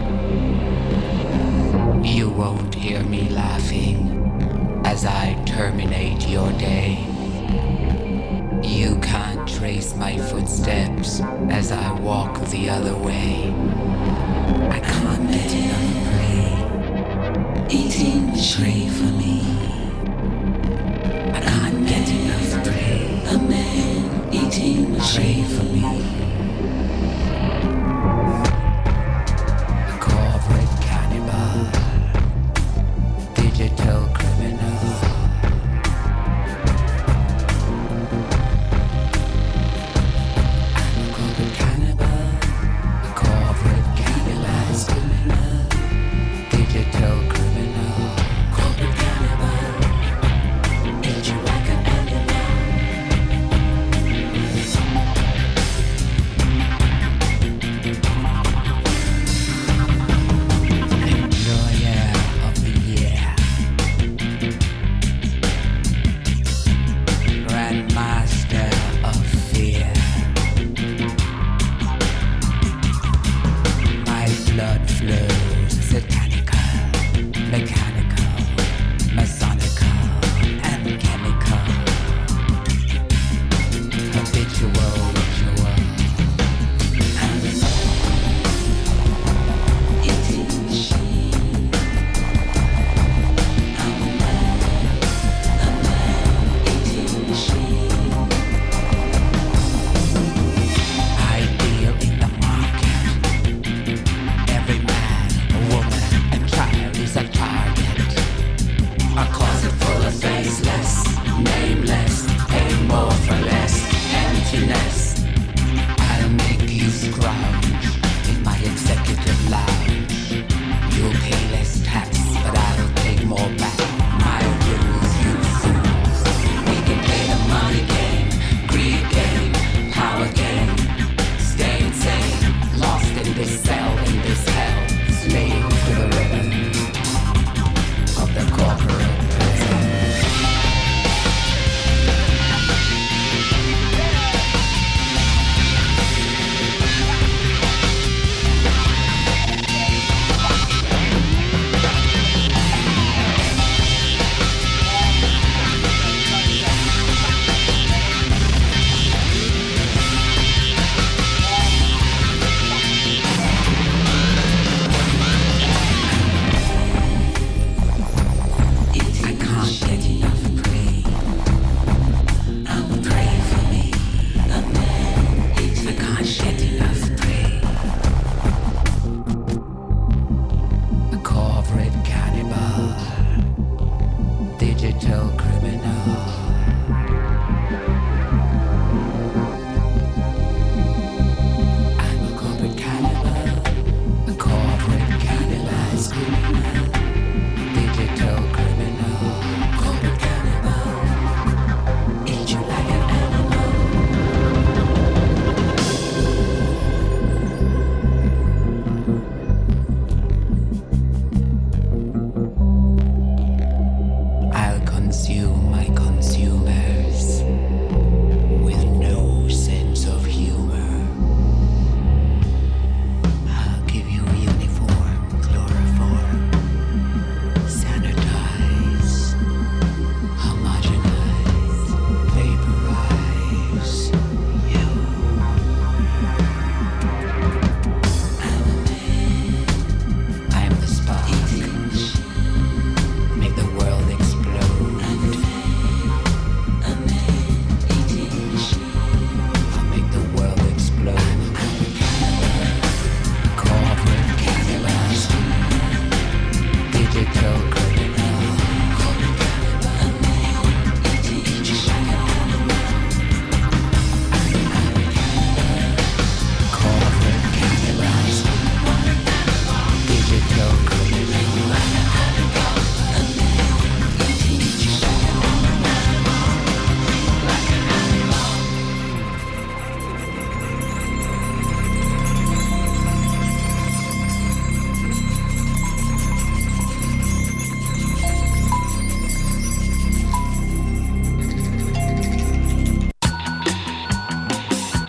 You won't hear me laughing as I terminate your day. You can't trace my footsteps as I walk the other way. I can't get enough prey eating the tray for me. I can't get enough prey. A man eating the tray for me. A corporate cannibal, digital criminal. Corporate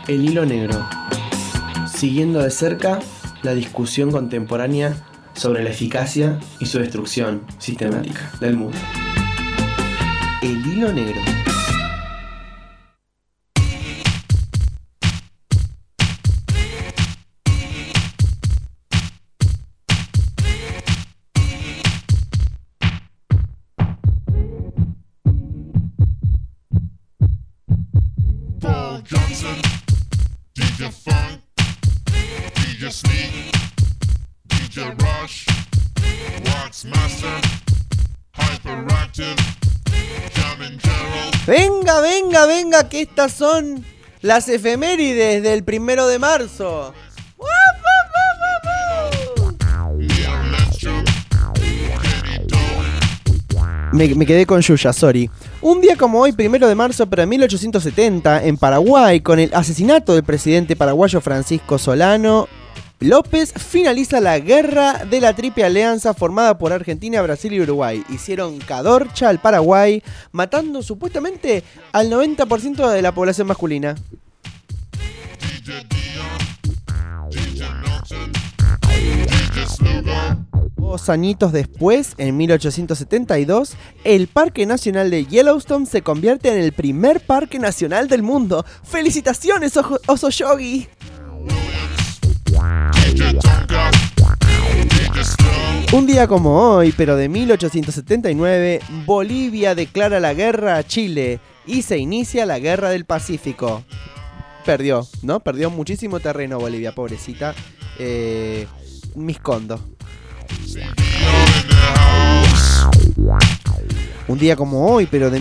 El hilo negro. Siguiendo de cerca la discusión contemporánea sobre la eficacia y su destrucción sistemática del mundo. El hilo negro. Paul Johnson, DJ Funk, DJ Sneak, DJ Rush, Wax Master, Hyperactive, Jamin Gerald. Venga, venga, venga, que estas son las efemérides del 1 de marzo. Neil Lindstrom, Kenny Doe, Me quedé con Yuya, sorry. Un día como hoy, 1 de marzo, pero de 1870, en Paraguay, con el asesinato del presidente paraguayo Francisco Solano López, finaliza la guerra de la Triple Alianza formada por Argentina, Brasil y Uruguay. Hicieron cadorcha al Paraguay, matando supuestamente al 90% de la población masculina. DJ Dion, DJ Milton, DJ Slugo. 2 añitos después, en 1872, el Parque Nacional de Yellowstone se convierte en el primer parque nacional del mundo. ¡Felicitaciones, Oso Yogi! DJ Tonga, DJ Snow, Un día como hoy, pero de 1879, Bolivia declara la guerra a Chile y se inicia la Guerra del Pacífico. Perdió, ¿no? Perdió muchísimo terreno Bolivia, pobrecita. Miscondo. Un día como hoy, pero de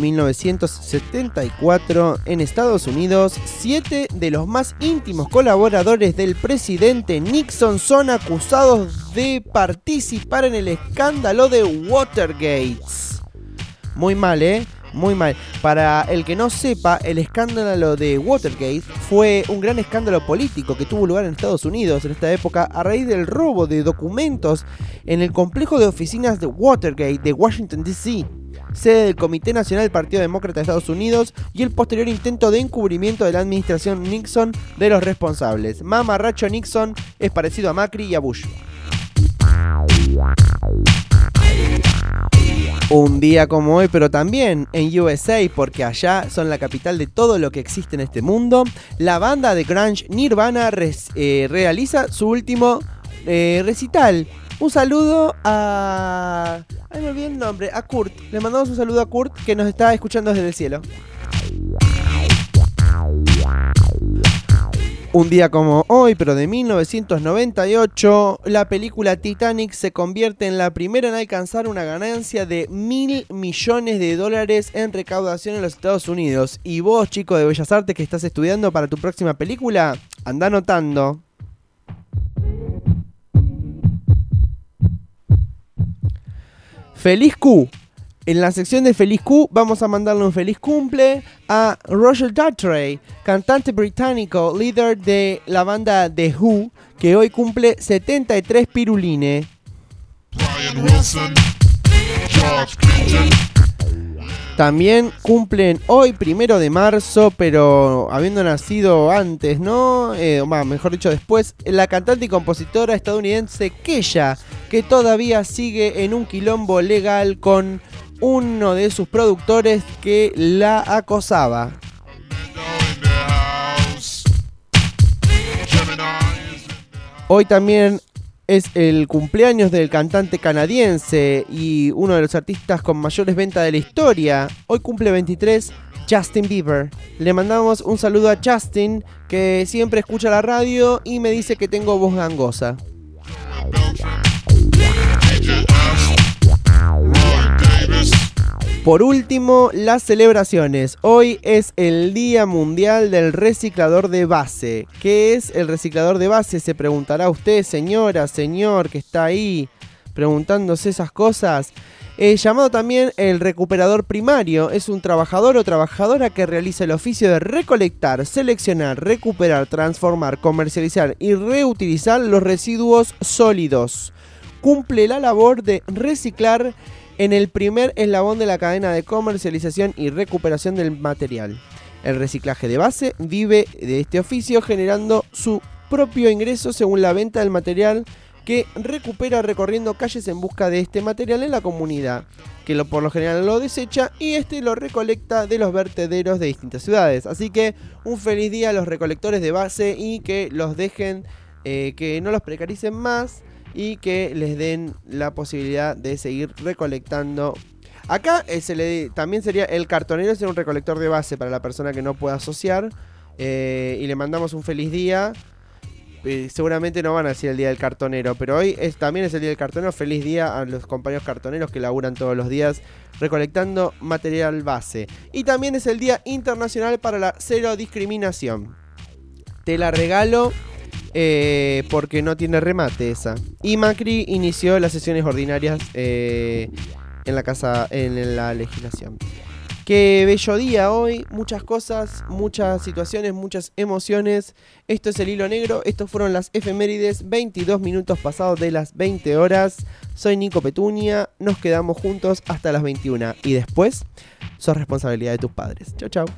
1974, en Estados Unidos, 7 de los más íntimos colaboradores del presidente Nixon son acusados de participar en el escándalo de Watergate. Muy mal, ¿eh? Muy mal. Para el que no sepa, el escándalo de Watergate fue un gran escándalo político que tuvo lugar en Estados Unidos en esta época a raíz del robo de documentos en el complejo de oficinas de Watergate de Washington, D.C., sede del Comité Nacional del Partido Demócrata de Estados Unidos, y el posterior intento de encubrimiento de la administración Nixon de los responsables. Mamarracho Nixon es parecido a Macri y a Bush. Un día como hoy, pero también en USA, porque allá son la capital de todo lo que existe en este mundo, la banda de grunge Nirvana realiza su último recital. Un saludo a... Ay, me olvidé el nombre, a Kurt. Le mandamos un saludo a Kurt, que nos está escuchando desde el cielo. Un día como hoy, pero de 1998, la película Titanic se convierte en la primera en alcanzar una ganancia de $1.000 millones en recaudación en los Estados Unidos. Y vos, chico de Bellas Artes que estás estudiando para tu próxima película, anda anotando. Feliz Q. En la sección de Feliz Q vamos a mandarle un feliz cumple a Roger Daltrey, cantante británico, líder de la banda The Who, que hoy cumple 73 pirulines. Brian Wilson, George Clinton, También cumplen hoy, 1 de marzo, pero habiendo nacido antes, ¿no? Mejor dicho después, la cantante y compositora estadounidense Kesha, que todavía sigue en un quilombo legal con uno de sus productores que la acosaba. in the house, Gemini's, Hoy también es el cumpleaños del cantante canadiense y uno de los artistas con mayores ventas de la historia. Hoy cumple 23, Justin Bieber. Le mandamos un saludo a Justin, que siempre escucha la radio y me dice que tengo voz gangosa. Beltran, DJ Ash, Roy Davis, Por último, las celebraciones. Hoy es el Día Mundial del Reciclador de Base. ¿Qué es el reciclador de base? Se preguntará usted, señora, señor, que está ahí preguntándose esas cosas. Llamado también el recuperador primario. Es un trabajador o trabajadora que realiza el oficio de recolectar, seleccionar, recuperar, transformar, comercializar y reutilizar los residuos sólidos. Cumple la labor de reciclar en el primer eslabón de la cadena de comercialización y recuperación del material. El reciclaje de base vive de este oficio generando su propio ingreso según la venta del material que recupera recorriendo calles en busca de este material en la comunidad, que por lo general lo desecha y lo recolecta de los vertederos de distintas ciudades. Así que un feliz día a los recolectores de base y que los dejen, que no los precaricen más y que les den la posibilidad de seguir recolectando. Acá también sería el cartonero, ser un recolector de base para la persona que no pueda asociar, y le mandamos un feliz día. Seguramente no van a decir el día del cartonero, pero hoy también es el día del cartonero. Feliz día a los compañeros cartoneros que laburan todos los días recolectando material base. Y también es el día internacional para la cero discriminación. Te la regalo porque no tiene remate esa. Y Macri inició las sesiones ordinarias en la legislación. Qué bello día hoy, muchas cosas, muchas situaciones, muchas emociones. Esto es el Hilo Negro, estos fueron las efemérides, 22 minutos pasados de las 20 horas. Soy Nico Petunia, nos quedamos juntos hasta las 21 y después sos responsabilidad de tus padres. Chau, chau.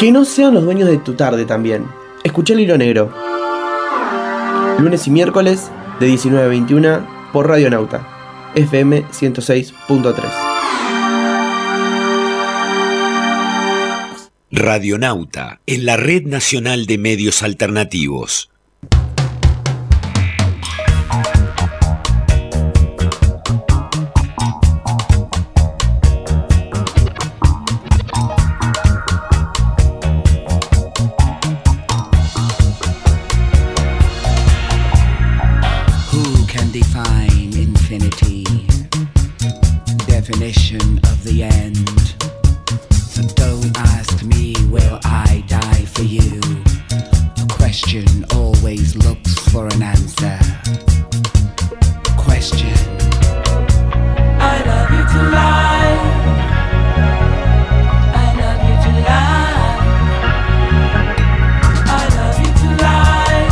Que no sean los dueños de tu tarde también. Escucha el Hilo Negro. Lunes y miércoles de 19 a 21 por Radio Nauta, FM 106.3. Radionauta, en la Red Nacional de Medios Alternativos. Who can define infinity? Definition of the end. So don't ask me, will I die for you? A question always looks for an answer. Question. I love you to lie. I love you to lie. I love you to lie.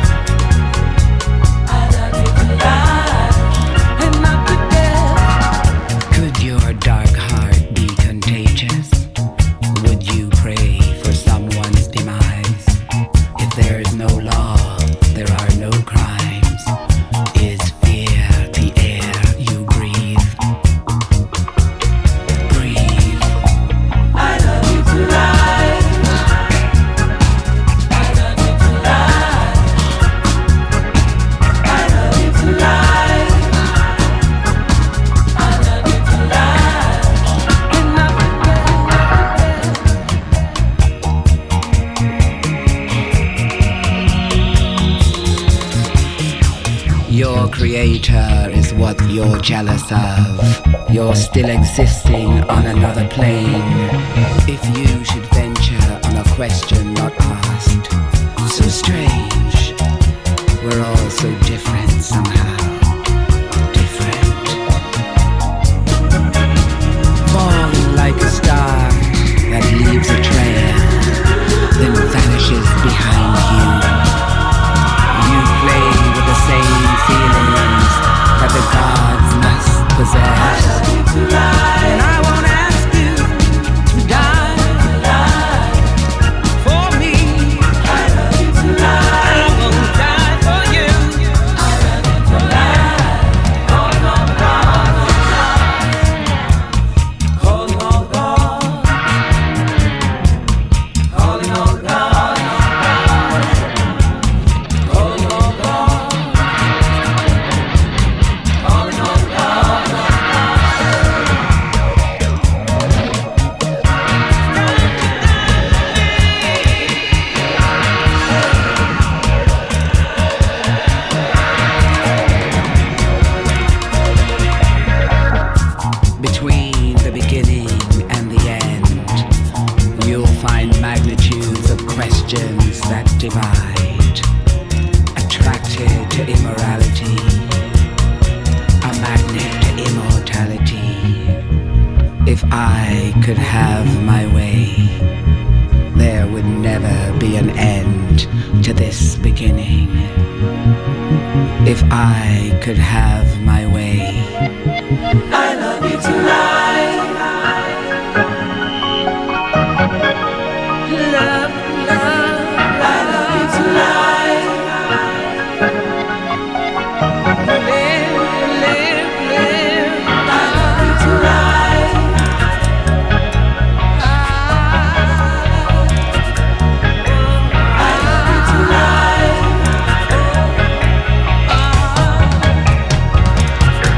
I love you to lie. And not to death. Could your dark heart be contagious? Would you pray for someone's demise? If there is no law, there are no crimes. Is fear the air you breathe? Breathe. I love you to lie. I love you to lie. I love you to lie. I love you to lie. And not your creator is what you're jealous of. You're still existing on another plane. If you should venture on a question not asked, so strange. We're all so different somehow. Different. Falling like a star that leaves a trail, then vanishes behind you. You play with the same feelings that the gods must possess. And I won't ask you to die for me. I love you to lie. I won't die for you. I love you to lie. Oh no, God. Calling on God. Calling on God. Calling on God. Calling on God. Between the beginning and the end, you'll find magnitudes of questions that divide. Attracted to immorality, a magnet to immortality. If I could have my way, there would never be an end to this beginning. If I could have my way, I love you to lie. Love, love, I love you to lie. Live, live, live, I love you to lie. I love you to lie.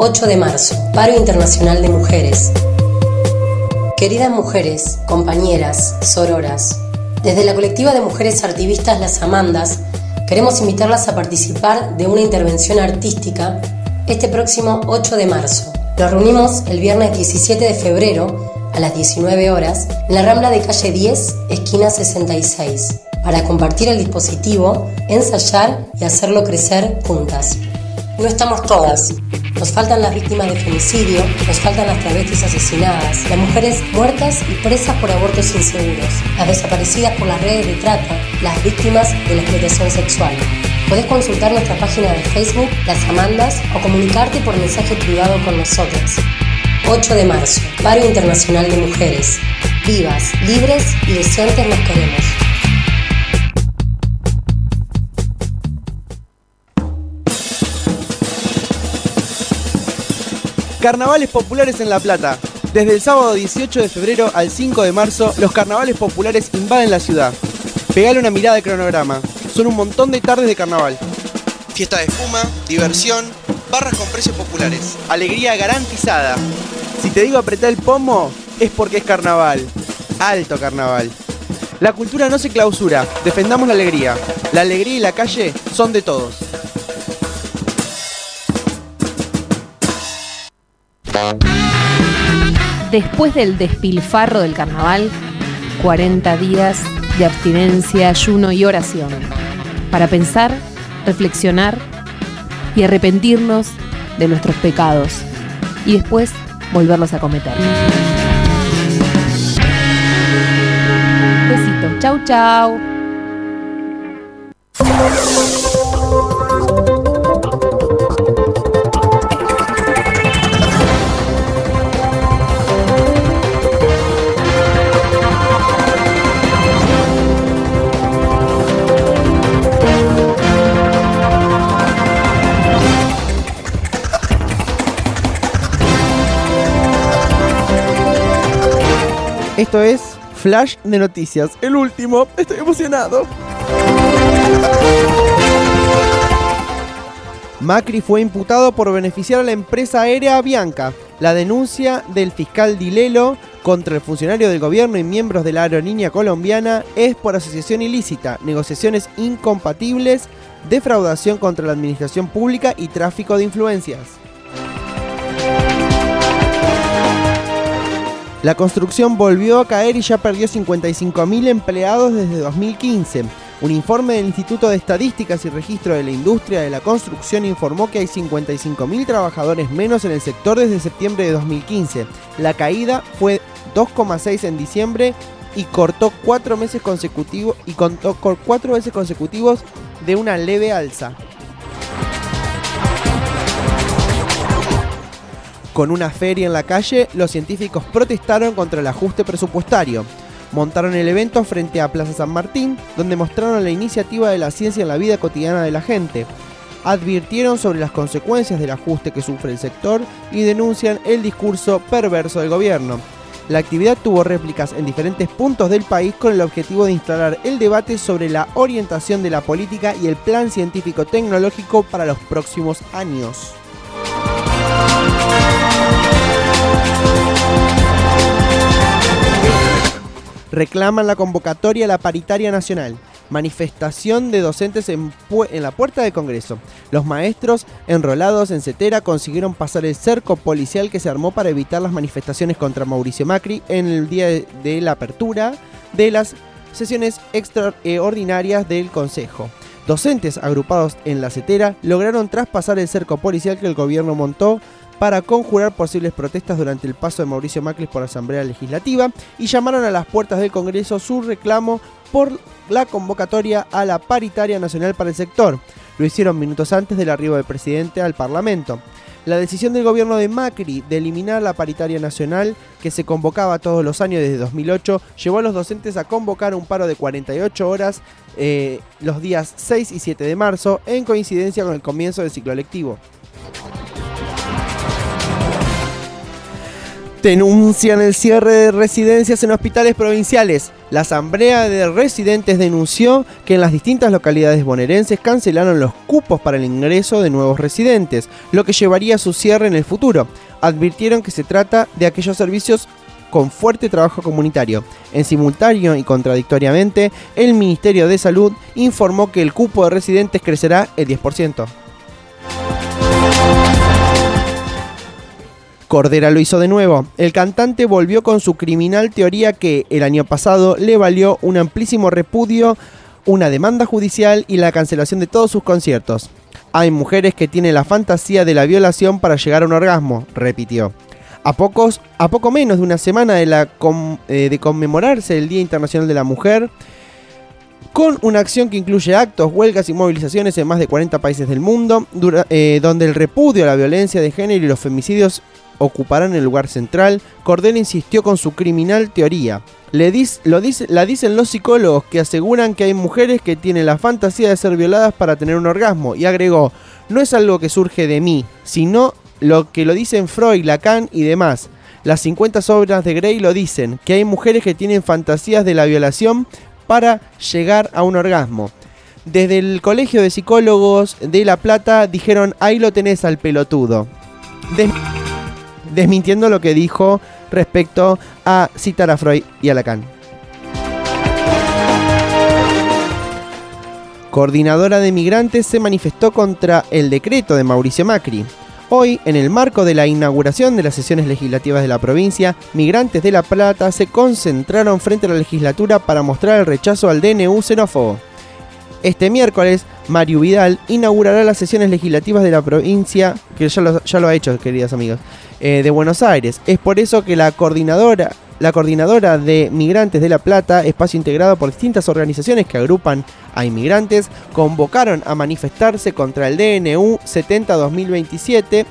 8 de marzo, Paro Internacional de Mujeres. Queridas mujeres, compañeras, sororas, desde la colectiva de mujeres activistas Las Amandas, queremos invitarlas a participar de una intervención artística este próximo 8 de marzo. Nos reunimos el viernes 17 de febrero a las 19 horas en la Rambla de calle 10, esquina 66, para compartir el dispositivo, ensayar y hacerlo crecer juntas. No estamos todas. Nos faltan las víctimas de femicidio, nos faltan las travestis asesinadas, las mujeres muertas y presas por abortos inseguros, las desaparecidas por las redes de trata, las víctimas de la explotación sexual. Podés consultar nuestra página de Facebook, Las Amandas, o comunicarte por mensaje privado con nosotras. 8 de marzo, Paro Internacional de Mujeres. Vivas, libres y decentes nos queremos. Carnavales populares en La Plata. Desde el sábado 18 de febrero al 5 de marzo, los carnavales populares invaden la ciudad. Pegale una mirada al cronograma. Son un montón de tardes de carnaval. Fiesta de espuma, diversión, barras con precios populares. Alegría garantizada. Si te digo apretar el pomo, es porque es carnaval. Alto carnaval. La cultura no se clausura. Defendamos la alegría. La alegría y la calle son de todos. Después del despilfarro del carnaval, 40 días de abstinencia, ayuno y oración, para pensar, reflexionar y arrepentirnos de nuestros pecados y después volverlos a cometer. Besitos, chau chau. Esto es Flash de Noticias, el último. Estoy emocionado. Macri fue imputado por beneficiar a la empresa aérea Avianca. La denuncia del fiscal Dilelo contra el funcionario del gobierno y miembros de la aerolínea colombiana es por asociación ilícita, negociaciones incompatibles, defraudación contra la administración pública y tráfico de influencias. La construcción volvió a caer y ya perdió 55.000 empleados desde 2015. Un informe del Instituto de Estadísticas y Registro de la Industria de la Construcción informó que hay 55.000 trabajadores menos en el sector desde septiembre de 2015. La caída fue 2,6 en diciembre y contó 4 veces consecutivos de una leve alza. Con una feria en la calle, los científicos protestaron contra el ajuste presupuestario. Montaron el evento frente a Plaza San Martín, donde mostraron la iniciativa de la ciencia en la vida cotidiana de la gente. Advirtieron sobre las consecuencias del ajuste que sufre el sector y denuncian el discurso perverso del gobierno. La actividad tuvo réplicas en diferentes puntos del país con el objetivo de instalar el debate sobre la orientación de la política y el plan científico-tecnológico para los próximos años. Reclaman la convocatoria a la paritaria nacional. Manifestación de docentes en la puerta del Congreso. Los maestros enrolados en Cetera consiguieron pasar el cerco policial que se armó para evitar las manifestaciones contra Mauricio Macri en el día de la apertura de las sesiones extraordinarias del Consejo. Docentes agrupados en la Cetera lograron traspasar el cerco policial que el gobierno montó para conjurar posibles protestas durante el paso de Mauricio Macri por la Asamblea Legislativa y llamaron a las puertas del Congreso su reclamo por la convocatoria a la paritaria nacional para el sector. Lo hicieron minutos antes del arribo del presidente al Parlamento. La decisión del gobierno de Macri de eliminar la paritaria nacional, que se convocaba todos los años desde 2008, llevó a los docentes a convocar un paro de 48 horas los días 6 y 7 de marzo, en coincidencia con el comienzo del ciclo lectivo. Denuncian el cierre de residencias en hospitales provinciales. La Asamblea de Residentes denunció que en las distintas localidades bonaerenses cancelaron los cupos para el ingreso de nuevos residentes, lo que llevaría a su cierre en el futuro. Advirtieron que se trata de aquellos servicios con fuerte trabajo comunitario. En simultáneo y contradictoriamente, el Ministerio de Salud informó que el cupo de residentes crecerá el 10%. Cordera lo hizo de nuevo. El cantante volvió con su criminal teoría que el año pasado le valió un amplísimo repudio, una demanda judicial y la cancelación de todos sus conciertos. Hay mujeres que tienen la fantasía de la violación para llegar a un orgasmo, repitió. A poco menos de una semana de conmemorarse el Día Internacional de la Mujer, con una acción que incluye actos, huelgas y movilizaciones en más de 40 países del mundo, donde el repudio a la violencia de género y los femicidios ocuparán el lugar central, Cordera insistió con su criminal teoría. La dicen los psicólogos que aseguran que hay mujeres que tienen la fantasía de ser violadas para tener un orgasmo, y agregó, no es algo que surge de mí, sino lo que lo dicen Freud, Lacan y demás. Las 50 obras de Grey lo dicen, que hay mujeres que tienen fantasías de la violación para llegar a un orgasmo. Desde el Colegio de Psicólogos de La Plata dijeron, ahí lo tenés al pelotudo. Desmintiendo lo que dijo respecto a citar a Freud y a Lacan. Coordinadora de Migrantes se manifestó contra el decreto de Mauricio Macri. Hoy, en el marco de la inauguración de las sesiones legislativas de la provincia, Migrantes de La Plata se concentraron frente a la legislatura para mostrar el rechazo al DNU xenófobo. Este miércoles, Mario Vidal inaugurará las sesiones legislativas de la provincia, que ya lo ha hecho, queridas amigas, de Buenos Aires. Es por eso que la coordinadora de Migrantes de La Plata, espacio integrado por distintas organizaciones que agrupan a inmigrantes, convocaron a manifestarse contra el DNU 70-2017,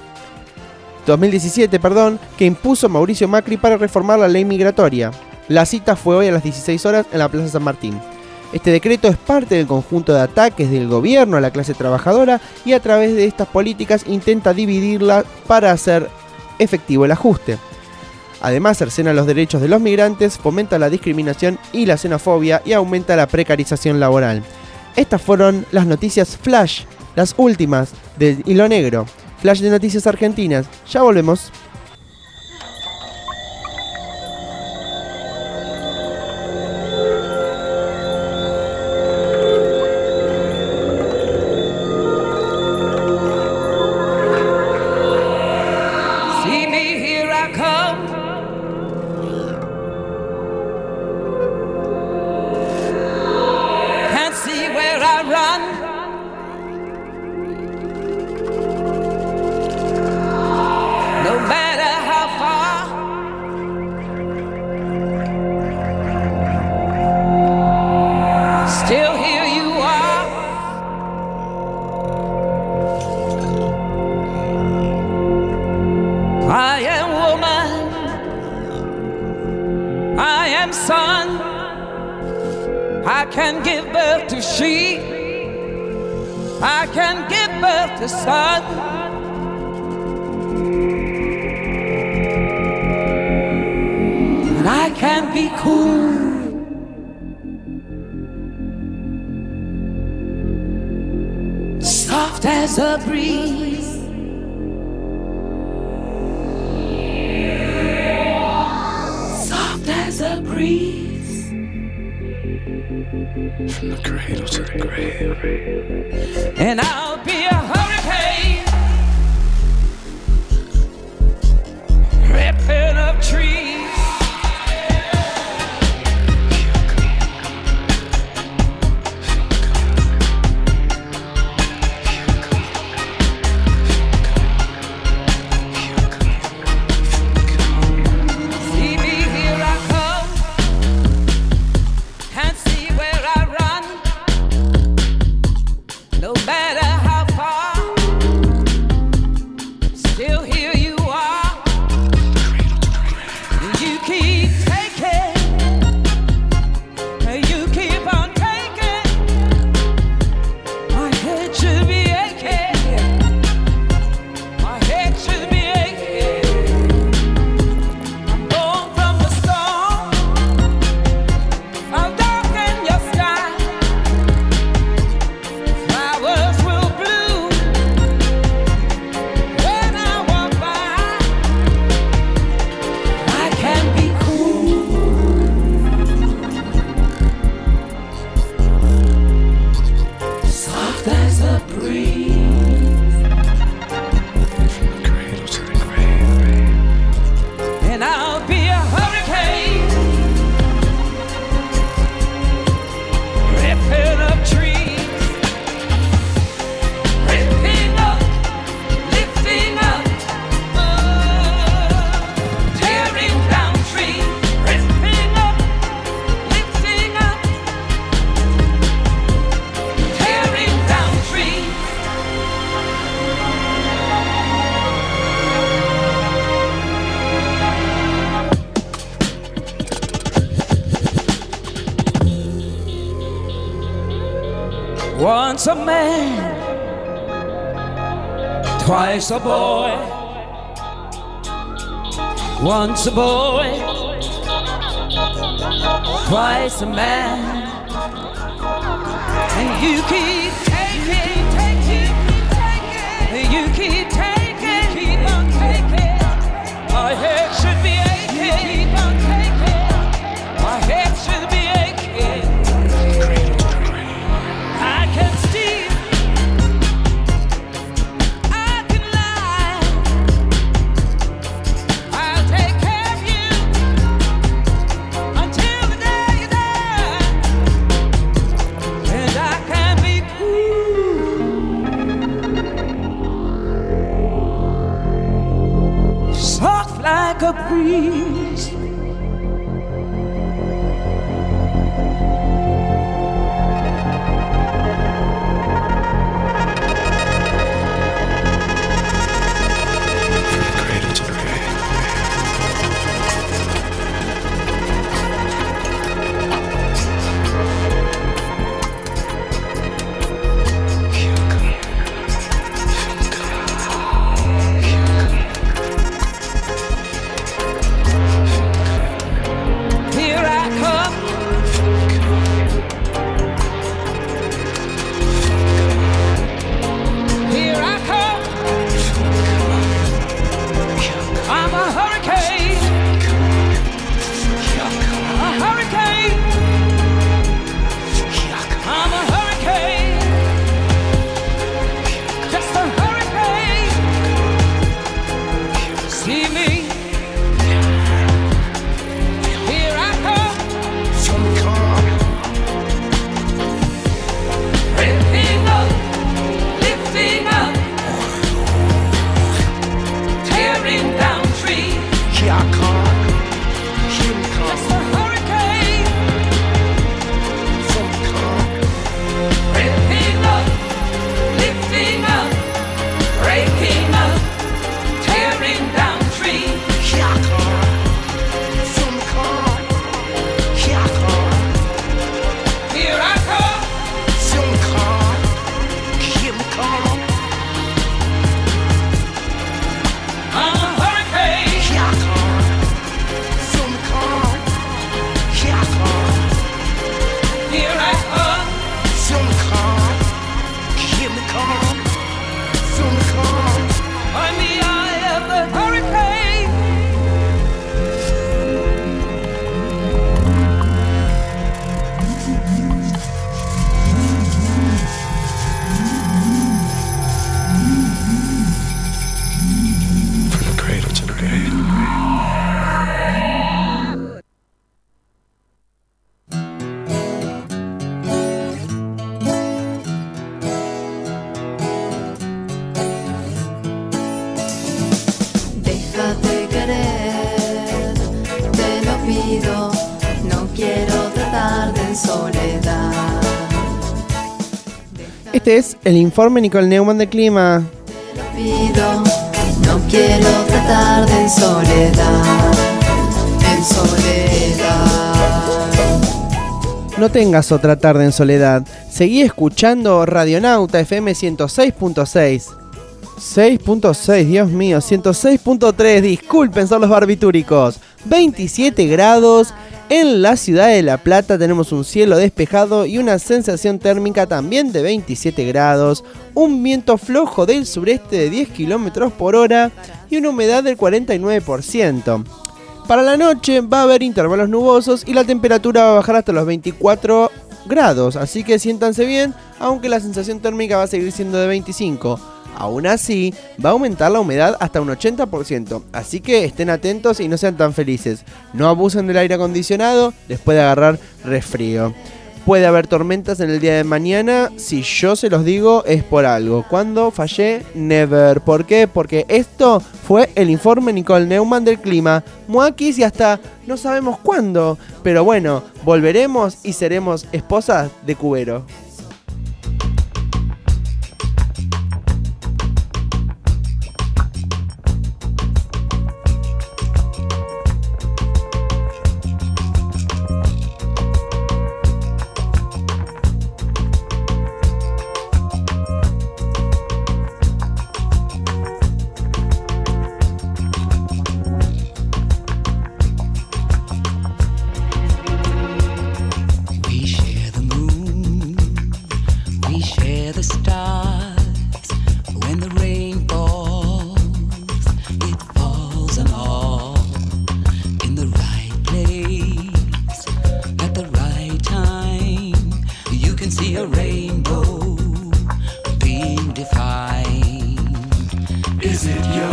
que impuso Mauricio Macri para reformar la ley migratoria. La cita fue hoy a las 16 horas en la Plaza San Martín. Este decreto es parte del conjunto de ataques del gobierno a la clase trabajadora y a través de estas políticas intenta dividirla para hacer efectivo el ajuste. Además, cercena los derechos de los migrantes, fomenta la discriminación y la xenofobia y aumenta la precarización laboral. Estas fueron las noticias Flash, las últimas del Hilo Negro. Flash de noticias argentinas. Ya volvemos. No matter Once a man, twice a boy. Once a boy, twice a man. And you keep taking, you keep taking, keep on taking. My head should be aching, keep on taking. My head should be aching. I can steal, I can lie. I'll take care of you until the day you die. And I can be cool, soft like a breeze. Here I come. Here I come. I'm a hurricane. A hurricane. I'm a hurricane. Just a hurricane. See me. Here I come. Lifting up, lifting up, tearing down trees. Here I come. Just a hurricane. Lifting up, lifting up, breaking up, tearing down trees. Here I come. Here I come. I'm a hurricane. Here I come. I'm the eye of the hurricane. From the cradle to the grave. Déjate querer, te lo pido, no quiero tratarte en soledad. Este es el informe Nicole Neumann del clima. Te lo pido, no quiero tratarte en soledad, en soledad. No tengas otra tarde en soledad. Seguí escuchando Radionauta FM 106.6. 6.6, Dios mío, 106.3, disculpen, son los barbitúricos. 27 grados en la ciudad de La Plata, tenemos un cielo despejado y una sensación térmica también de 27 grados, un viento flojo del sureste de 10 km por hora y una humedad del 49%. Para la noche va a haber intervalos nubosos y la temperatura va a bajar hasta los 24 grados, así que siéntanse bien, aunque la sensación térmica va a seguir siendo de 25. Aún así, va a aumentar la humedad hasta un 80%, así que estén atentos y no sean tan felices. No abusen del aire acondicionado, les puede agarrar resfrío. Puede haber tormentas en el día de mañana, si yo se los digo es por algo. ¿Cuándo fallé? Never. ¿Por qué? Porque esto fue el informe Nicole Neumann del clima. Muakis y hasta no sabemos cuándo, pero bueno, volveremos y seremos esposas de Cubero.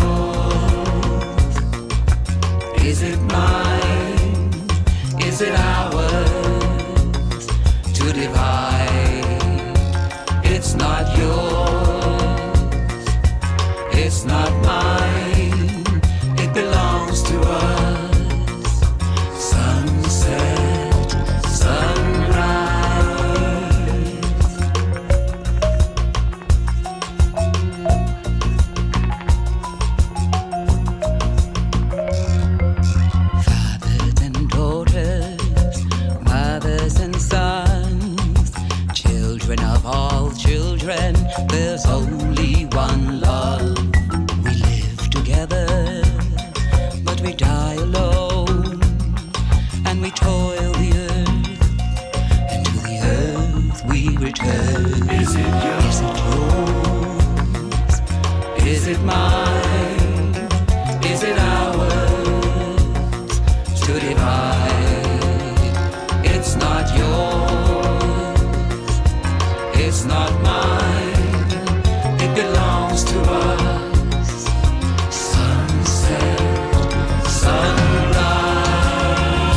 yours? Is it mine? Is it ours to divide? It's not yours, it's not mine, it belongs to us. Sunset, sunrise. Fathers and daughters, mothers and sons, children of all children, there's only one love. We live together, but we die alone, and we toil the earth, and to the earth we return. Is it yours? Is it mine? Is it ours to divide? It's not yours, it's not mine, it belongs to us. Sunset, sunrise,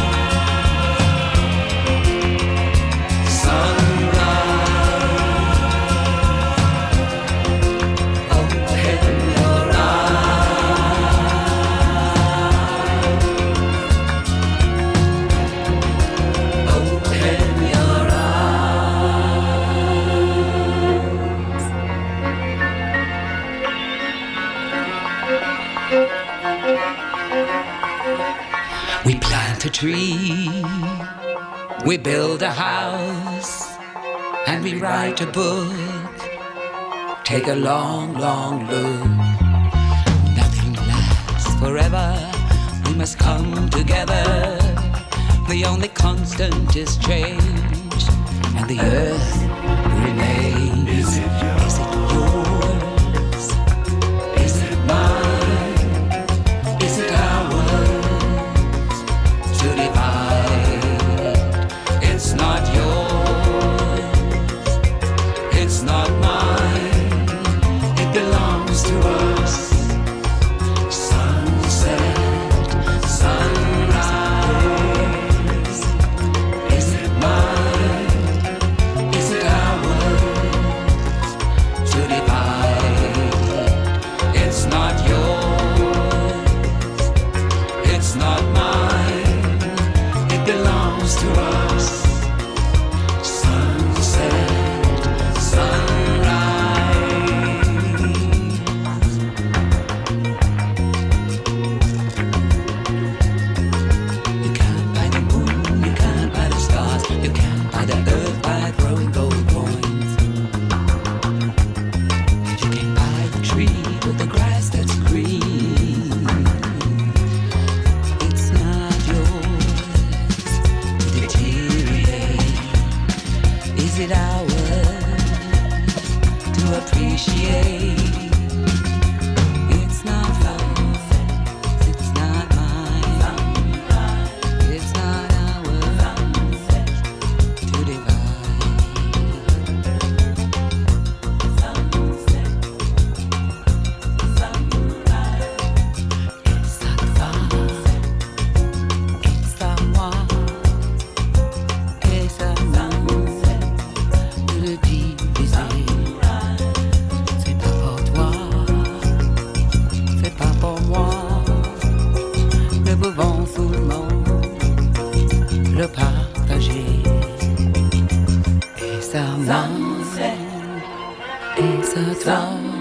sunrise. Open your eyes, open your eyes. We plant a tree, we build a house, and we write a book. Take a long, long look. Nothing lasts forever, we must come together. The only constant is change, and the earth remains. Is it yours? Is it mine? Is it ours to divide? It's not yours, it's not mine, it belongs to us. Sunset, sunrise. Is it mine? Is it ours to divide? It's not yours, it's not mine, it belongs to us. Sunset, sunrise. You can't buy the moon, you can't buy the stars, you can't buy the earth by throwing gold coins. And you can't buy the tree with the grass that's green. It's not yours to deteriorate. Is it ours to appreciate? It's not yours, it's not mine, it's not ours to divide. It's à toi, it's à moi, et ça nous de le diviser. C'est pas pour toi, c'est pas pour moi. Nous pouvons seulement le partager. Et ça moi, et ça toi.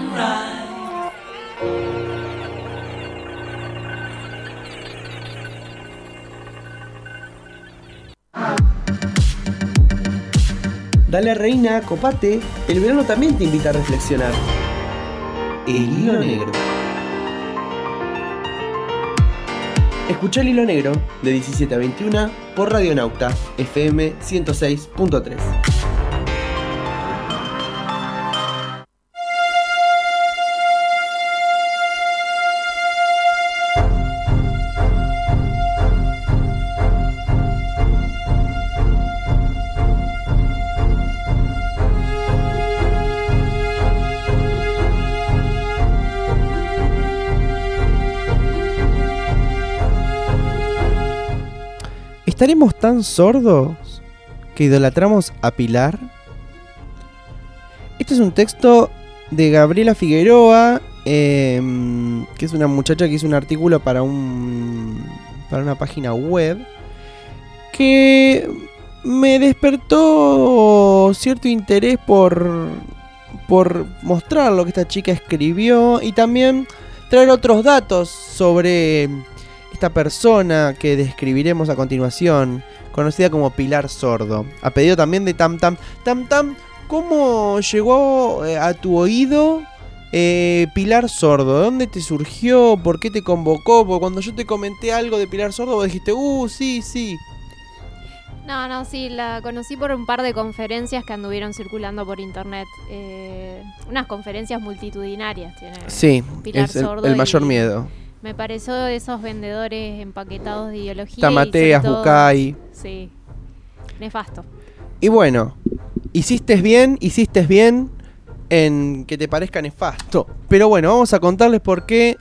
Dale reina, copate, el verano también te invita a reflexionar. El hilo negro. Escucha el hilo negro de 17 a 21 por Radionauta FM 106.3. ¿Estaremos tan sordos que idolatramos a Pilar? Este es un texto de Gabriela Figueroa, que es una muchacha que hizo un artículo para una página web que me despertó cierto interés por mostrar lo que esta chica escribió y también traer otros datos sobre esta persona que describiremos a continuación, conocida como Pilar Sordo. A pedido también de Tam Tam. Tam Tam, ¿cómo llegó a tu oído Pilar Sordo? ¿De dónde te surgió? ¿Por qué te convocó? Porque cuando yo te comenté algo de Pilar Sordo vos dijiste, sí. No, sí, la conocí por un par de conferencias que anduvieron circulando por internet. Unas conferencias multitudinarias tiene Pilar Sordo. El mayor miedo. Me pareció de esos vendedores empaquetados de ideología. Tamateas, Bucay. Sí, nefasto. Y bueno, hiciste bien en que te parezca nefasto. Pero bueno, vamos a contarles por qué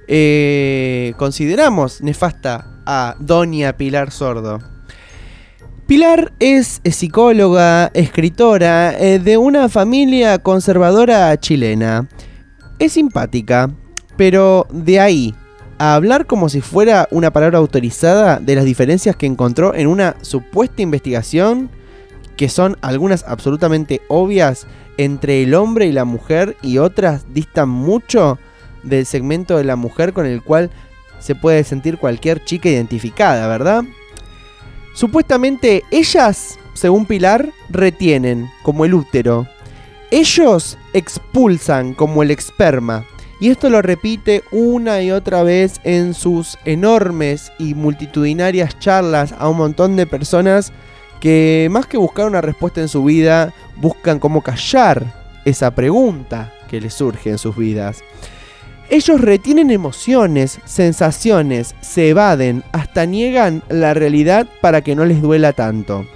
consideramos nefasta a Doña Pilar Sordo. Pilar es psicóloga, escritora de una familia conservadora chilena. Es simpática, pero de ahí a hablar como si fuera una palabra autorizada de las diferencias que encontró en una supuesta investigación, que son algunas absolutamente obvias entre el hombre y la mujer y otras distan mucho del segmento de la mujer con el cual se puede sentir cualquier chica identificada, ¿verdad? Supuestamente ellas, según Pilar, retienen como el útero. Ellos expulsan como el esperma. Y esto lo repite una y otra vez en sus enormes y multitudinarias charlas a un montón de personas que, más que buscar una respuesta en su vida, buscan cómo callar esa pregunta que les surge en sus vidas. Ellos retienen emociones, sensaciones, se evaden, hasta niegan la realidad para que no les duela tanto.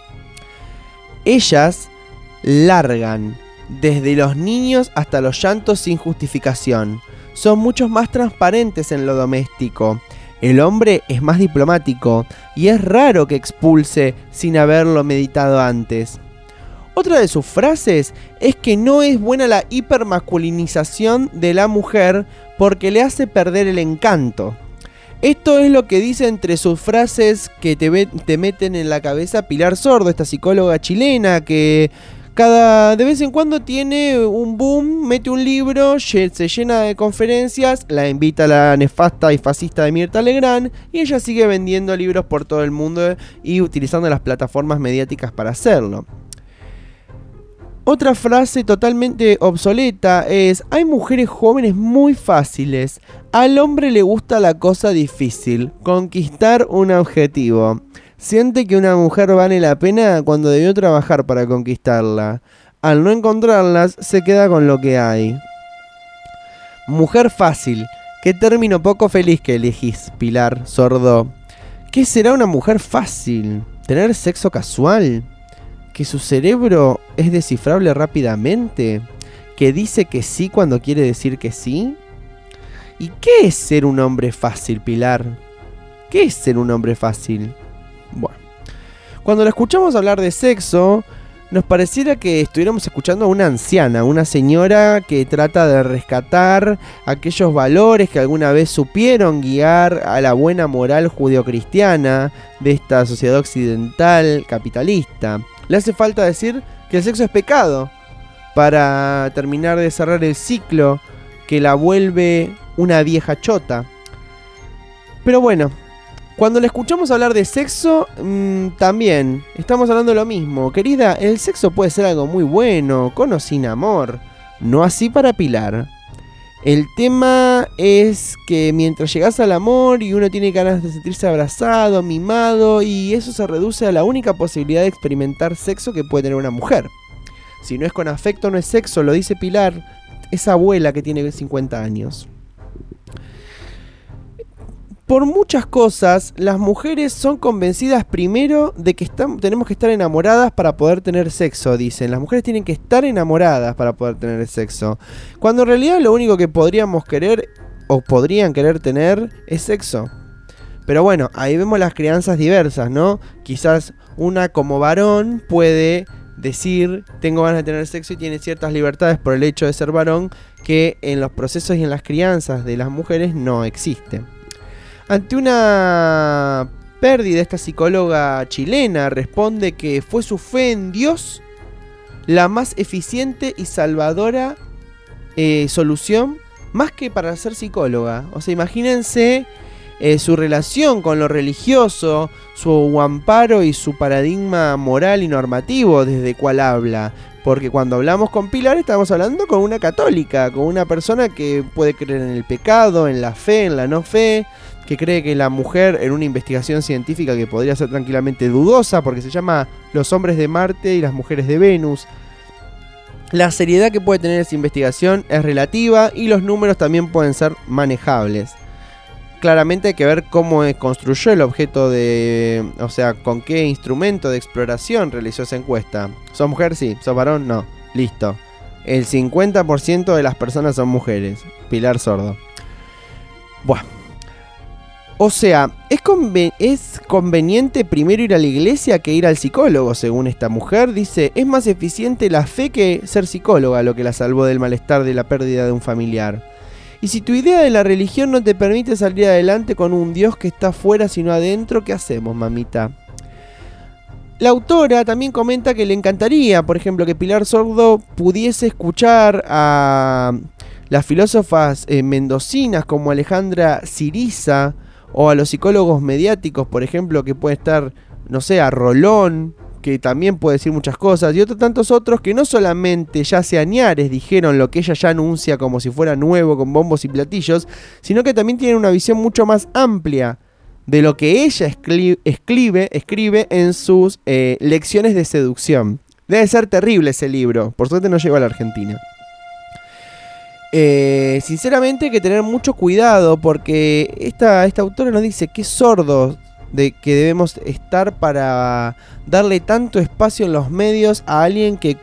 Ellas largan desde los niños hasta los llantos sin justificación. Son mucho más transparentes en lo doméstico. El hombre es más diplomático y es raro que expulse sin haberlo meditado antes. Otra de sus frases es que no es buena la hipermasculinización de la mujer porque le hace perder el encanto. Esto es lo que dice entre sus frases que te meten en la cabeza Pilar Sordo, esta psicóloga chilena que de vez en cuando tiene un boom, mete un libro, se llena de conferencias, la invita a la nefasta y fascista de Mirta Legrand y ella sigue vendiendo libros por todo el mundo y utilizando las plataformas mediáticas para hacerlo. Otra frase totalmente obsoleta es: hay mujeres jóvenes muy fáciles. Al hombre le gusta la cosa difícil, conquistar un objetivo. Siente que una mujer vale la pena cuando debió trabajar para conquistarla. Al no encontrarlas, se queda con lo que hay. Mujer fácil. Qué término poco feliz que elegís, Pilar Sordo. ¿Qué será una mujer fácil? ¿Tener sexo casual? ¿Que su cerebro es descifrable rápidamente? ¿Que dice que sí cuando quiere decir que sí? ¿Y qué es ser un hombre fácil, Pilar? ¿Qué es ser un hombre fácil? Bueno, cuando la escuchamos hablar de sexo, nos pareciera que estuviéramos escuchando a una anciana, una señora que trata de rescatar aquellos valores que alguna vez supieron guiar a la buena moral judeocristiana de esta sociedad occidental capitalista. Le hace falta decir que el sexo es pecado para terminar de cerrar el ciclo que la vuelve una vieja chota. Pero bueno, cuando le escuchamos hablar de sexo, también estamos hablando de lo mismo. Querida, el sexo puede ser algo muy bueno, con o sin amor. No así para Pilar. El tema es que mientras llegas al amor y uno tiene ganas de sentirse abrazado, mimado, y eso se reduce a la única posibilidad de experimentar sexo que puede tener una mujer. Si no es con afecto, no es sexo, lo dice Pilar, esa abuela que tiene 50 años. Por muchas cosas, las mujeres son convencidas primero de que tenemos que estar enamoradas para poder tener sexo, dicen. Las mujeres tienen que estar enamoradas para poder tener sexo. Cuando en realidad lo único que podríamos querer o podrían querer tener es sexo. Pero bueno, ahí vemos las crianzas diversas, ¿no? Quizás una como varón puede decir, tengo ganas de tener sexo y tiene ciertas libertades por el hecho de ser varón que en los procesos y en las crianzas de las mujeres no existen. Ante una pérdida, esta psicóloga chilena responde que fue su fe en Dios la más eficiente y salvadora solución, más que para ser psicóloga. O sea, imagínense su relación con lo religioso, su amparo y su paradigma moral y normativo desde el cual habla. Porque cuando hablamos con Pilar estamos hablando con una católica, con una persona que puede creer en el pecado, en la fe, en la no fe, que cree que la mujer, en una investigación científica que podría ser tranquilamente dudosa, porque se llama Los hombres de Marte y las mujeres de Venus, la seriedad que puede tener esa investigación es relativa y los números también pueden ser manejables. Claramente hay que ver cómo construyó el objeto de... O sea, con qué instrumento de exploración realizó esa encuesta. ¿Sos mujer? Sí. ¿Sos varón? No. Listo. El 50% de las personas son mujeres. Pilar Sordo. Buah. O sea, ¿es conveniente primero ir a la iglesia que ir al psicólogo? Según esta mujer, dice, es más eficiente la fe que ser psicóloga, lo que la salvó del malestar de la pérdida de un familiar. Y si tu idea de la religión no te permite salir adelante con un Dios que está afuera sino adentro, ¿qué hacemos, mamita? La autora también comenta que le encantaría, por ejemplo, que Pilar Sordo pudiese escuchar a las filósofas mendocinas como Alejandra Siriza o a los psicólogos mediáticos, por ejemplo, que puede estar, no sé, a Rolón, que también puede decir muchas cosas, y tantos otros que no solamente ya seañares dijeron lo que ella ya anuncia como si fuera nuevo con bombos y platillos, sino que también tienen una visión mucho más amplia de lo que ella escribe en sus lecciones de seducción. Debe ser terrible ese libro, por suerte no llegó a la Argentina. Sinceramente hay que tener mucho cuidado porque esta autora nos dice que sordos de que debemos estar para darle tanto espacio en los medios a alguien que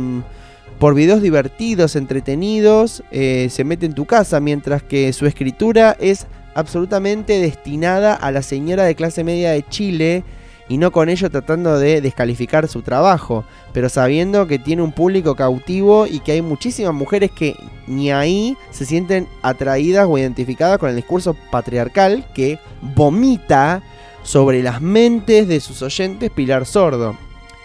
por videos divertidos, entretenidos, se mete en tu casa, mientras que su escritura es absolutamente destinada a la señora de clase media de Chile y no con ello tratando de descalificar su trabajo, pero sabiendo que tiene un público cautivo y que hay muchísimas mujeres que ni ahí se sienten atraídas o identificadas con el discurso patriarcal que vomita sobre las mentes de sus oyentes Pilar Sordo.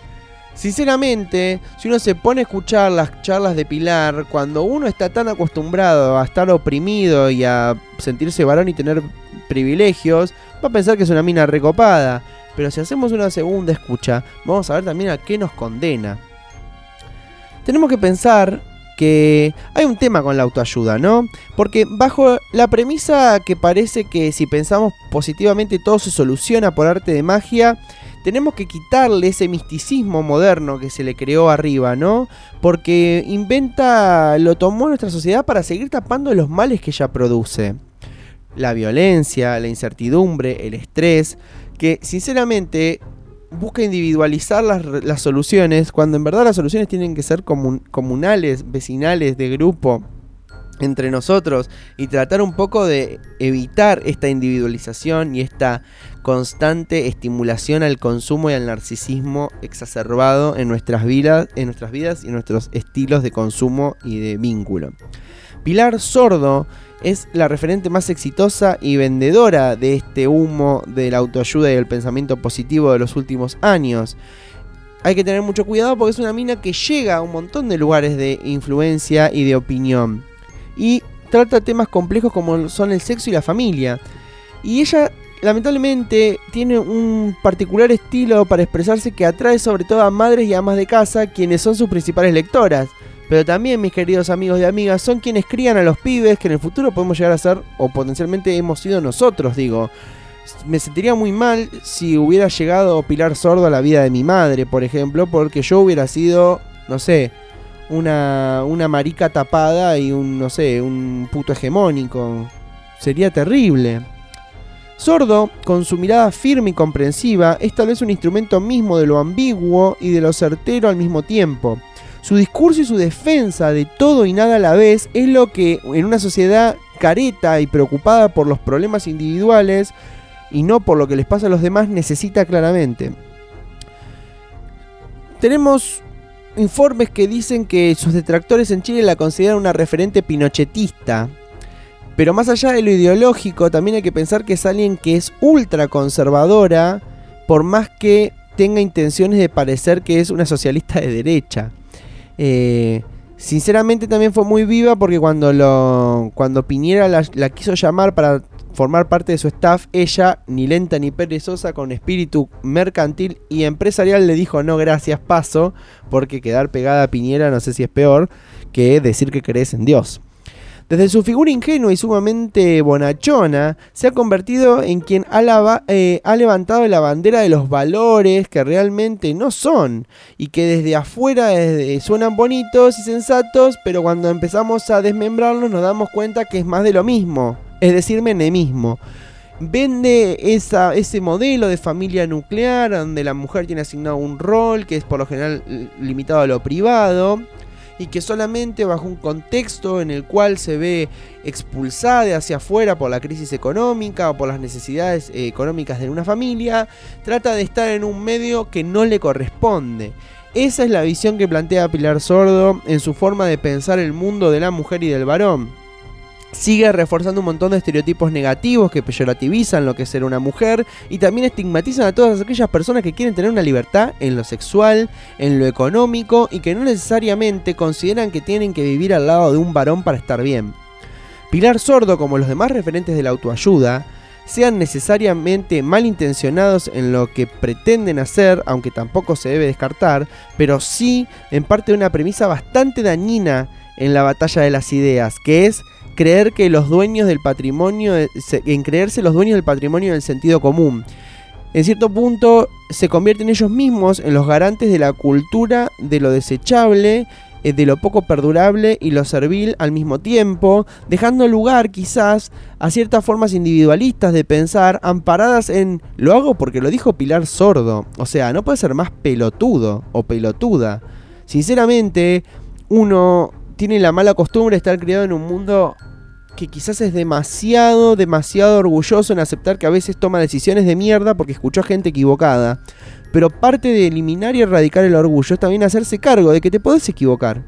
Sinceramente, si uno se pone a escuchar las charlas de Pilar, cuando uno está tan acostumbrado a estar oprimido y a sentirse varón y tener privilegios, va a pensar que es una mina recopada. Pero si hacemos una segunda escucha, vamos a ver también a qué nos condena. Tenemos que pensar que hay un tema con la autoayuda, ¿no? Porque bajo la premisa que parece que si pensamos positivamente todo se soluciona por arte de magia, tenemos que quitarle ese misticismo moderno que se le creó arriba, ¿no? Porque lo tomó nuestra sociedad para seguir tapando los males que ella produce. La violencia, la incertidumbre, el estrés, que sinceramente busca individualizar las soluciones, cuando en verdad las soluciones tienen que ser comunales, vecinales, de grupo, entre nosotros, y tratar un poco de evitar esta individualización y esta constante estimulación al consumo y al narcisismo exacerbado en nuestras vidas y en nuestros estilos de consumo y de vínculo. Pilar Sordo es la referente más exitosa y vendedora de este humo de la autoayuda y el pensamiento positivo de los últimos años. Hay que tener mucho cuidado porque es una mina que llega a un montón de lugares de influencia y de opinión. Y trata temas complejos como son el sexo y la familia. Y ella, lamentablemente, tiene un particular estilo para expresarse que atrae sobre todo a madres y amas de casa, quienes son sus principales lectoras. Pero también, mis queridos amigos y amigas, son quienes crían a los pibes que en el futuro podemos llegar a ser, o potencialmente hemos sido nosotros, digo. Me sentiría muy mal si hubiera llegado Pilar Sordo a la vida de mi madre, por ejemplo, porque yo hubiera sido, no sé, una marica tapada y un puto hegemónico. Sería terrible. Sordo, con su mirada firme y comprensiva, es tal vez un instrumento mismo de lo ambiguo y de lo certero al mismo tiempo. Su discurso y su defensa de todo y nada a la vez es lo que en una sociedad careta y preocupada por los problemas individuales y no por lo que les pasa a los demás, necesita claramente. Tenemos informes que dicen que sus detractores en Chile la consideran una referente pinochetista. Pero más allá de lo ideológico, también hay que pensar que es alguien que es ultra conservadora, por más que tenga intenciones de parecer que es una socialista de derecha. Sinceramente también fue muy viva porque cuando Piñera la quiso llamar para formar parte de su staff, ella, ni lenta ni perezosa, con espíritu mercantil y empresarial, le dijo no gracias, paso, porque quedar pegada a Piñera no sé si es peor que decir que crees en Dios. Desde su figura ingenua y sumamente bonachona, se ha convertido en quien ha levantado la bandera de los valores que realmente no son, y que desde afuera suenan bonitos y sensatos, pero cuando empezamos a desmembrarlos nos damos cuenta que es más de lo mismo, es decir, menemismo. Vende ese modelo de familia nuclear, donde la mujer tiene asignado un rol que es por lo general limitado a lo privado, y que solamente bajo un contexto en el cual se ve expulsada hacia afuera por la crisis económica o por las necesidades económicas de una familia, trata de estar en un medio que no le corresponde. Esa es la visión que plantea Pilar Sordo en su forma de pensar el mundo de la mujer y del varón. Sigue reforzando un montón de estereotipos negativos que peyorativizan lo que es ser una mujer y también estigmatizan a todas aquellas personas que quieren tener una libertad en lo sexual, en lo económico y que no necesariamente consideran que tienen que vivir al lado de un varón para estar bien. Pilar Sordo, como los demás referentes de la autoayuda, sean necesariamente malintencionados en lo que pretenden hacer, aunque tampoco se debe descartar, pero sí en parte de una premisa bastante dañina en la batalla de las ideas, que es creerse los dueños del patrimonio del sentido común. En cierto punto se convierten ellos mismos en los garantes de la cultura de lo desechable, de lo poco perdurable y lo servil al mismo tiempo, dejando lugar quizás a ciertas formas individualistas de pensar amparadas en lo hago porque lo dijo Pilar Sordo. O sea, no puede ser más pelotudo o pelotuda. Sinceramente, uno tiene la mala costumbre de estar criado en un mundo que quizás es demasiado orgulloso en aceptar que a veces toma decisiones de mierda porque escuchó a gente equivocada. Pero parte de eliminar y erradicar el orgullo es también hacerse cargo de que te podés equivocar.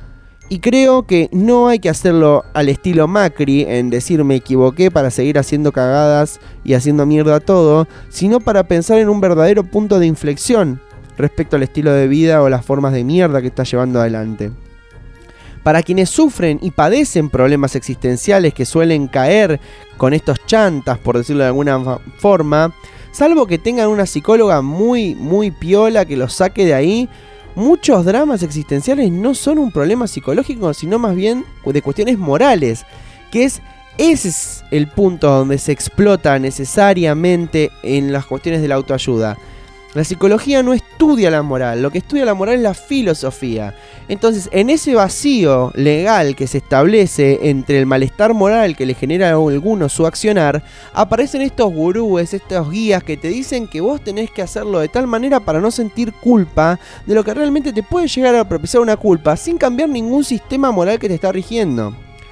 Y creo que no hay que hacerlo al estilo Macri, en decir me equivoqué para seguir haciendo cagadas y haciendo mierda todo, sino para pensar en un verdadero punto de inflexión respecto al estilo de vida o las formas de mierda que está llevando adelante. Para quienes sufren y padecen problemas existenciales que suelen caer con estos chantas, por decirlo de alguna forma, salvo que tengan una psicóloga muy piola que los saque de ahí, muchos dramas existenciales no son un problema psicológico, sino más bien de cuestiones morales, que ese es el punto donde se explota necesariamente en las cuestiones de la autoayuda. La psicología no estudia la moral, lo que estudia la moral es la filosofía. Entonces, en ese vacío legal que se establece entre el malestar moral que le genera a alguno su accionar, aparecen estos gurúes, estos guías que te dicen que vos tenés que hacerlo de tal manera para no sentir culpa de lo que realmente te puede llegar a propiciar una culpa, sin cambiar ningún sistema moral que te está rigiendo.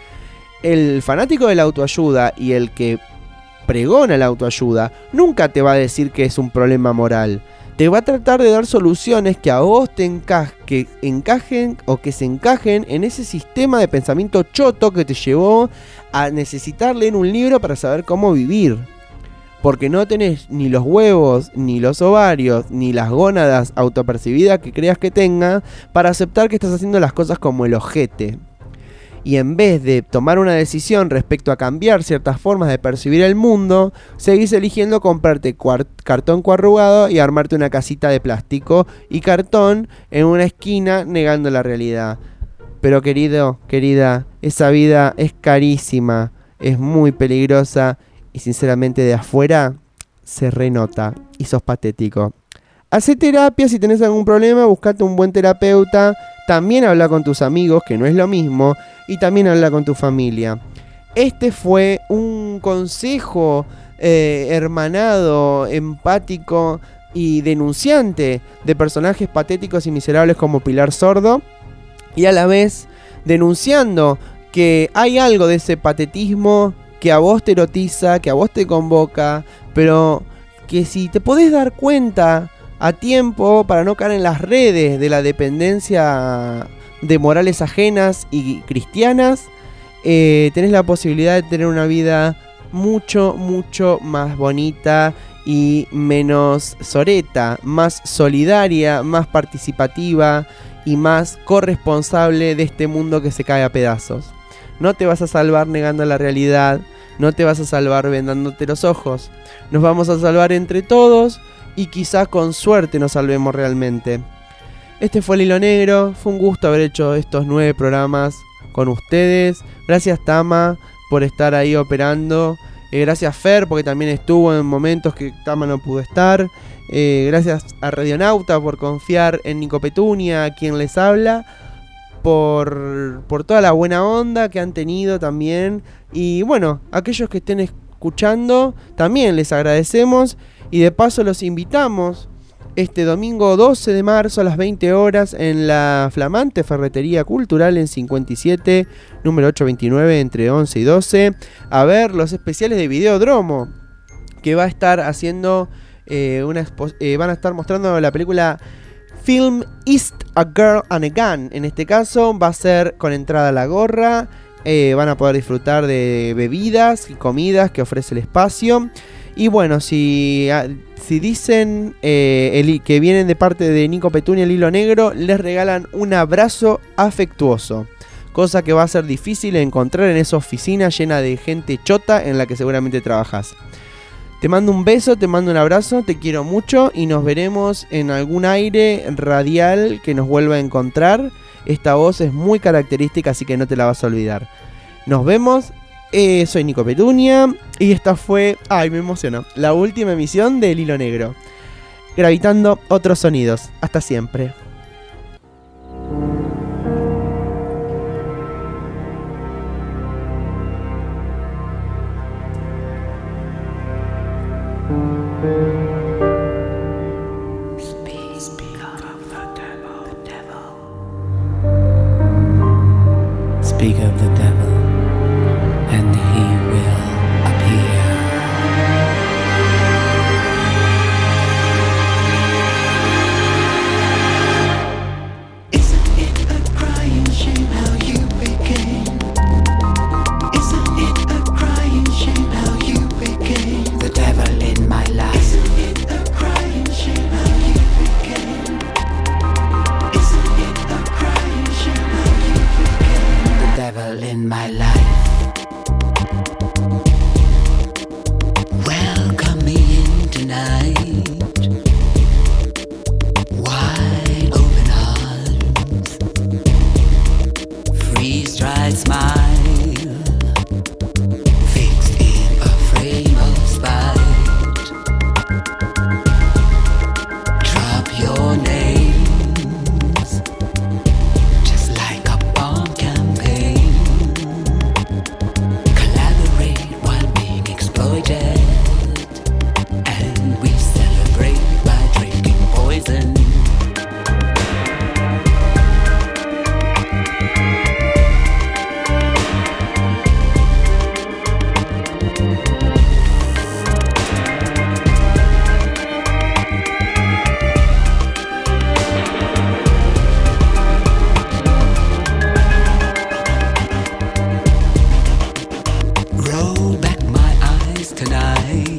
El fanático de la autoayuda y el que pregona la autoayuda nunca te va a decir que es un problema moral. Te va a tratar de dar soluciones que a vos te encajen o que se encajen en ese sistema de pensamiento choto que te llevó a necesitar leer un libro para saber cómo vivir. Porque no tenés ni los huevos, ni los ovarios, ni las gónadas autopercibidas que creas que tengas para aceptar que estás haciendo las cosas como el ojete. Y en vez de tomar una decisión respecto a cambiar ciertas formas de percibir el mundo, seguís eligiendo comprarte cartón coarrugado y armarte una casita de plástico y cartón en una esquina negando la realidad. Pero querido, querida, esa vida es carísima, es muy peligrosa y sinceramente de afuera se renota y sos patético. Hacé terapia si tenés algún problema, buscate un buen terapeuta. También habla con tus amigos, que no es lo mismo, y también habla con tu familia. Este fue un consejo hermanado, empático y denunciante de personajes patéticos y miserables como Pilar Sordo, y a la vez denunciando que hay algo de ese patetismo que a vos te erotiza, que a vos te convoca, pero que si te podés dar cuenta a tiempo para no caer en las redes de la dependencia de morales ajenas y cristianas, tenés la posibilidad de tener una vida mucho, mucho más bonita y menos soreta, más solidaria, más participativa y más corresponsable de este mundo que se cae a pedazos. No te vas a salvar negando la realidad, no te vas a salvar vendándote los ojos. Nos vamos a salvar entre todos y quizá con suerte nos salvemos realmente. Este fue El Hilo Negro, fue un gusto haber hecho estos 9 programas con ustedes. Gracias Tama por estar ahí operando. Gracias Fer porque también estuvo en momentos que Tama no pudo estar. Gracias a Radionauta por confiar en Nico Petunia, quien les habla. Por toda la buena onda que han tenido también. Y bueno, aquellos que estén escuchando también les agradecemos. Y de paso los invitamos este domingo 12 de marzo a las 20 horas en la flamante Ferretería Cultural en 57, número 829, entre 11 y 12, a ver los especiales de Videodromo, que va a estar haciendo van a estar mostrando la película Film Is a Girl and a Gun. En este caso va a ser con entrada a la gorra, van a poder disfrutar de bebidas y comidas que ofrece el espacio. Y bueno, si dicen que vienen de parte de Nico Petunia El Hilo Negro, les regalan un abrazo afectuoso. Cosa que va a ser difícil encontrar en esa oficina llena de gente chota en la que seguramente trabajas. Te mando un beso, te mando un abrazo, te quiero mucho y nos veremos en algún aire radial que nos vuelva a encontrar. Esta voz es muy característica, así que no te la vas a olvidar. Nos vemos. Soy Nico Petunia y esta fue, me emocionó, la última emisión de El Hilo Negro, gravitando otros sonidos. Hasta siempre. Speak of the devil, and he will appear. Isn't it a crying shame how you became? Isn't it a crying shame how you became the devil in my life? Isn't it a crying shame how you became? Isn't it a crying shame how you became the devil in my life? Welcome me in tonight, wide open arms, freeze-dried smile, fixed in a frame of spite. Drop your names, just like a bomb campaign. Collaborate while being exploited, and we celebrate by drinking poison. Roll back my eyes tonight.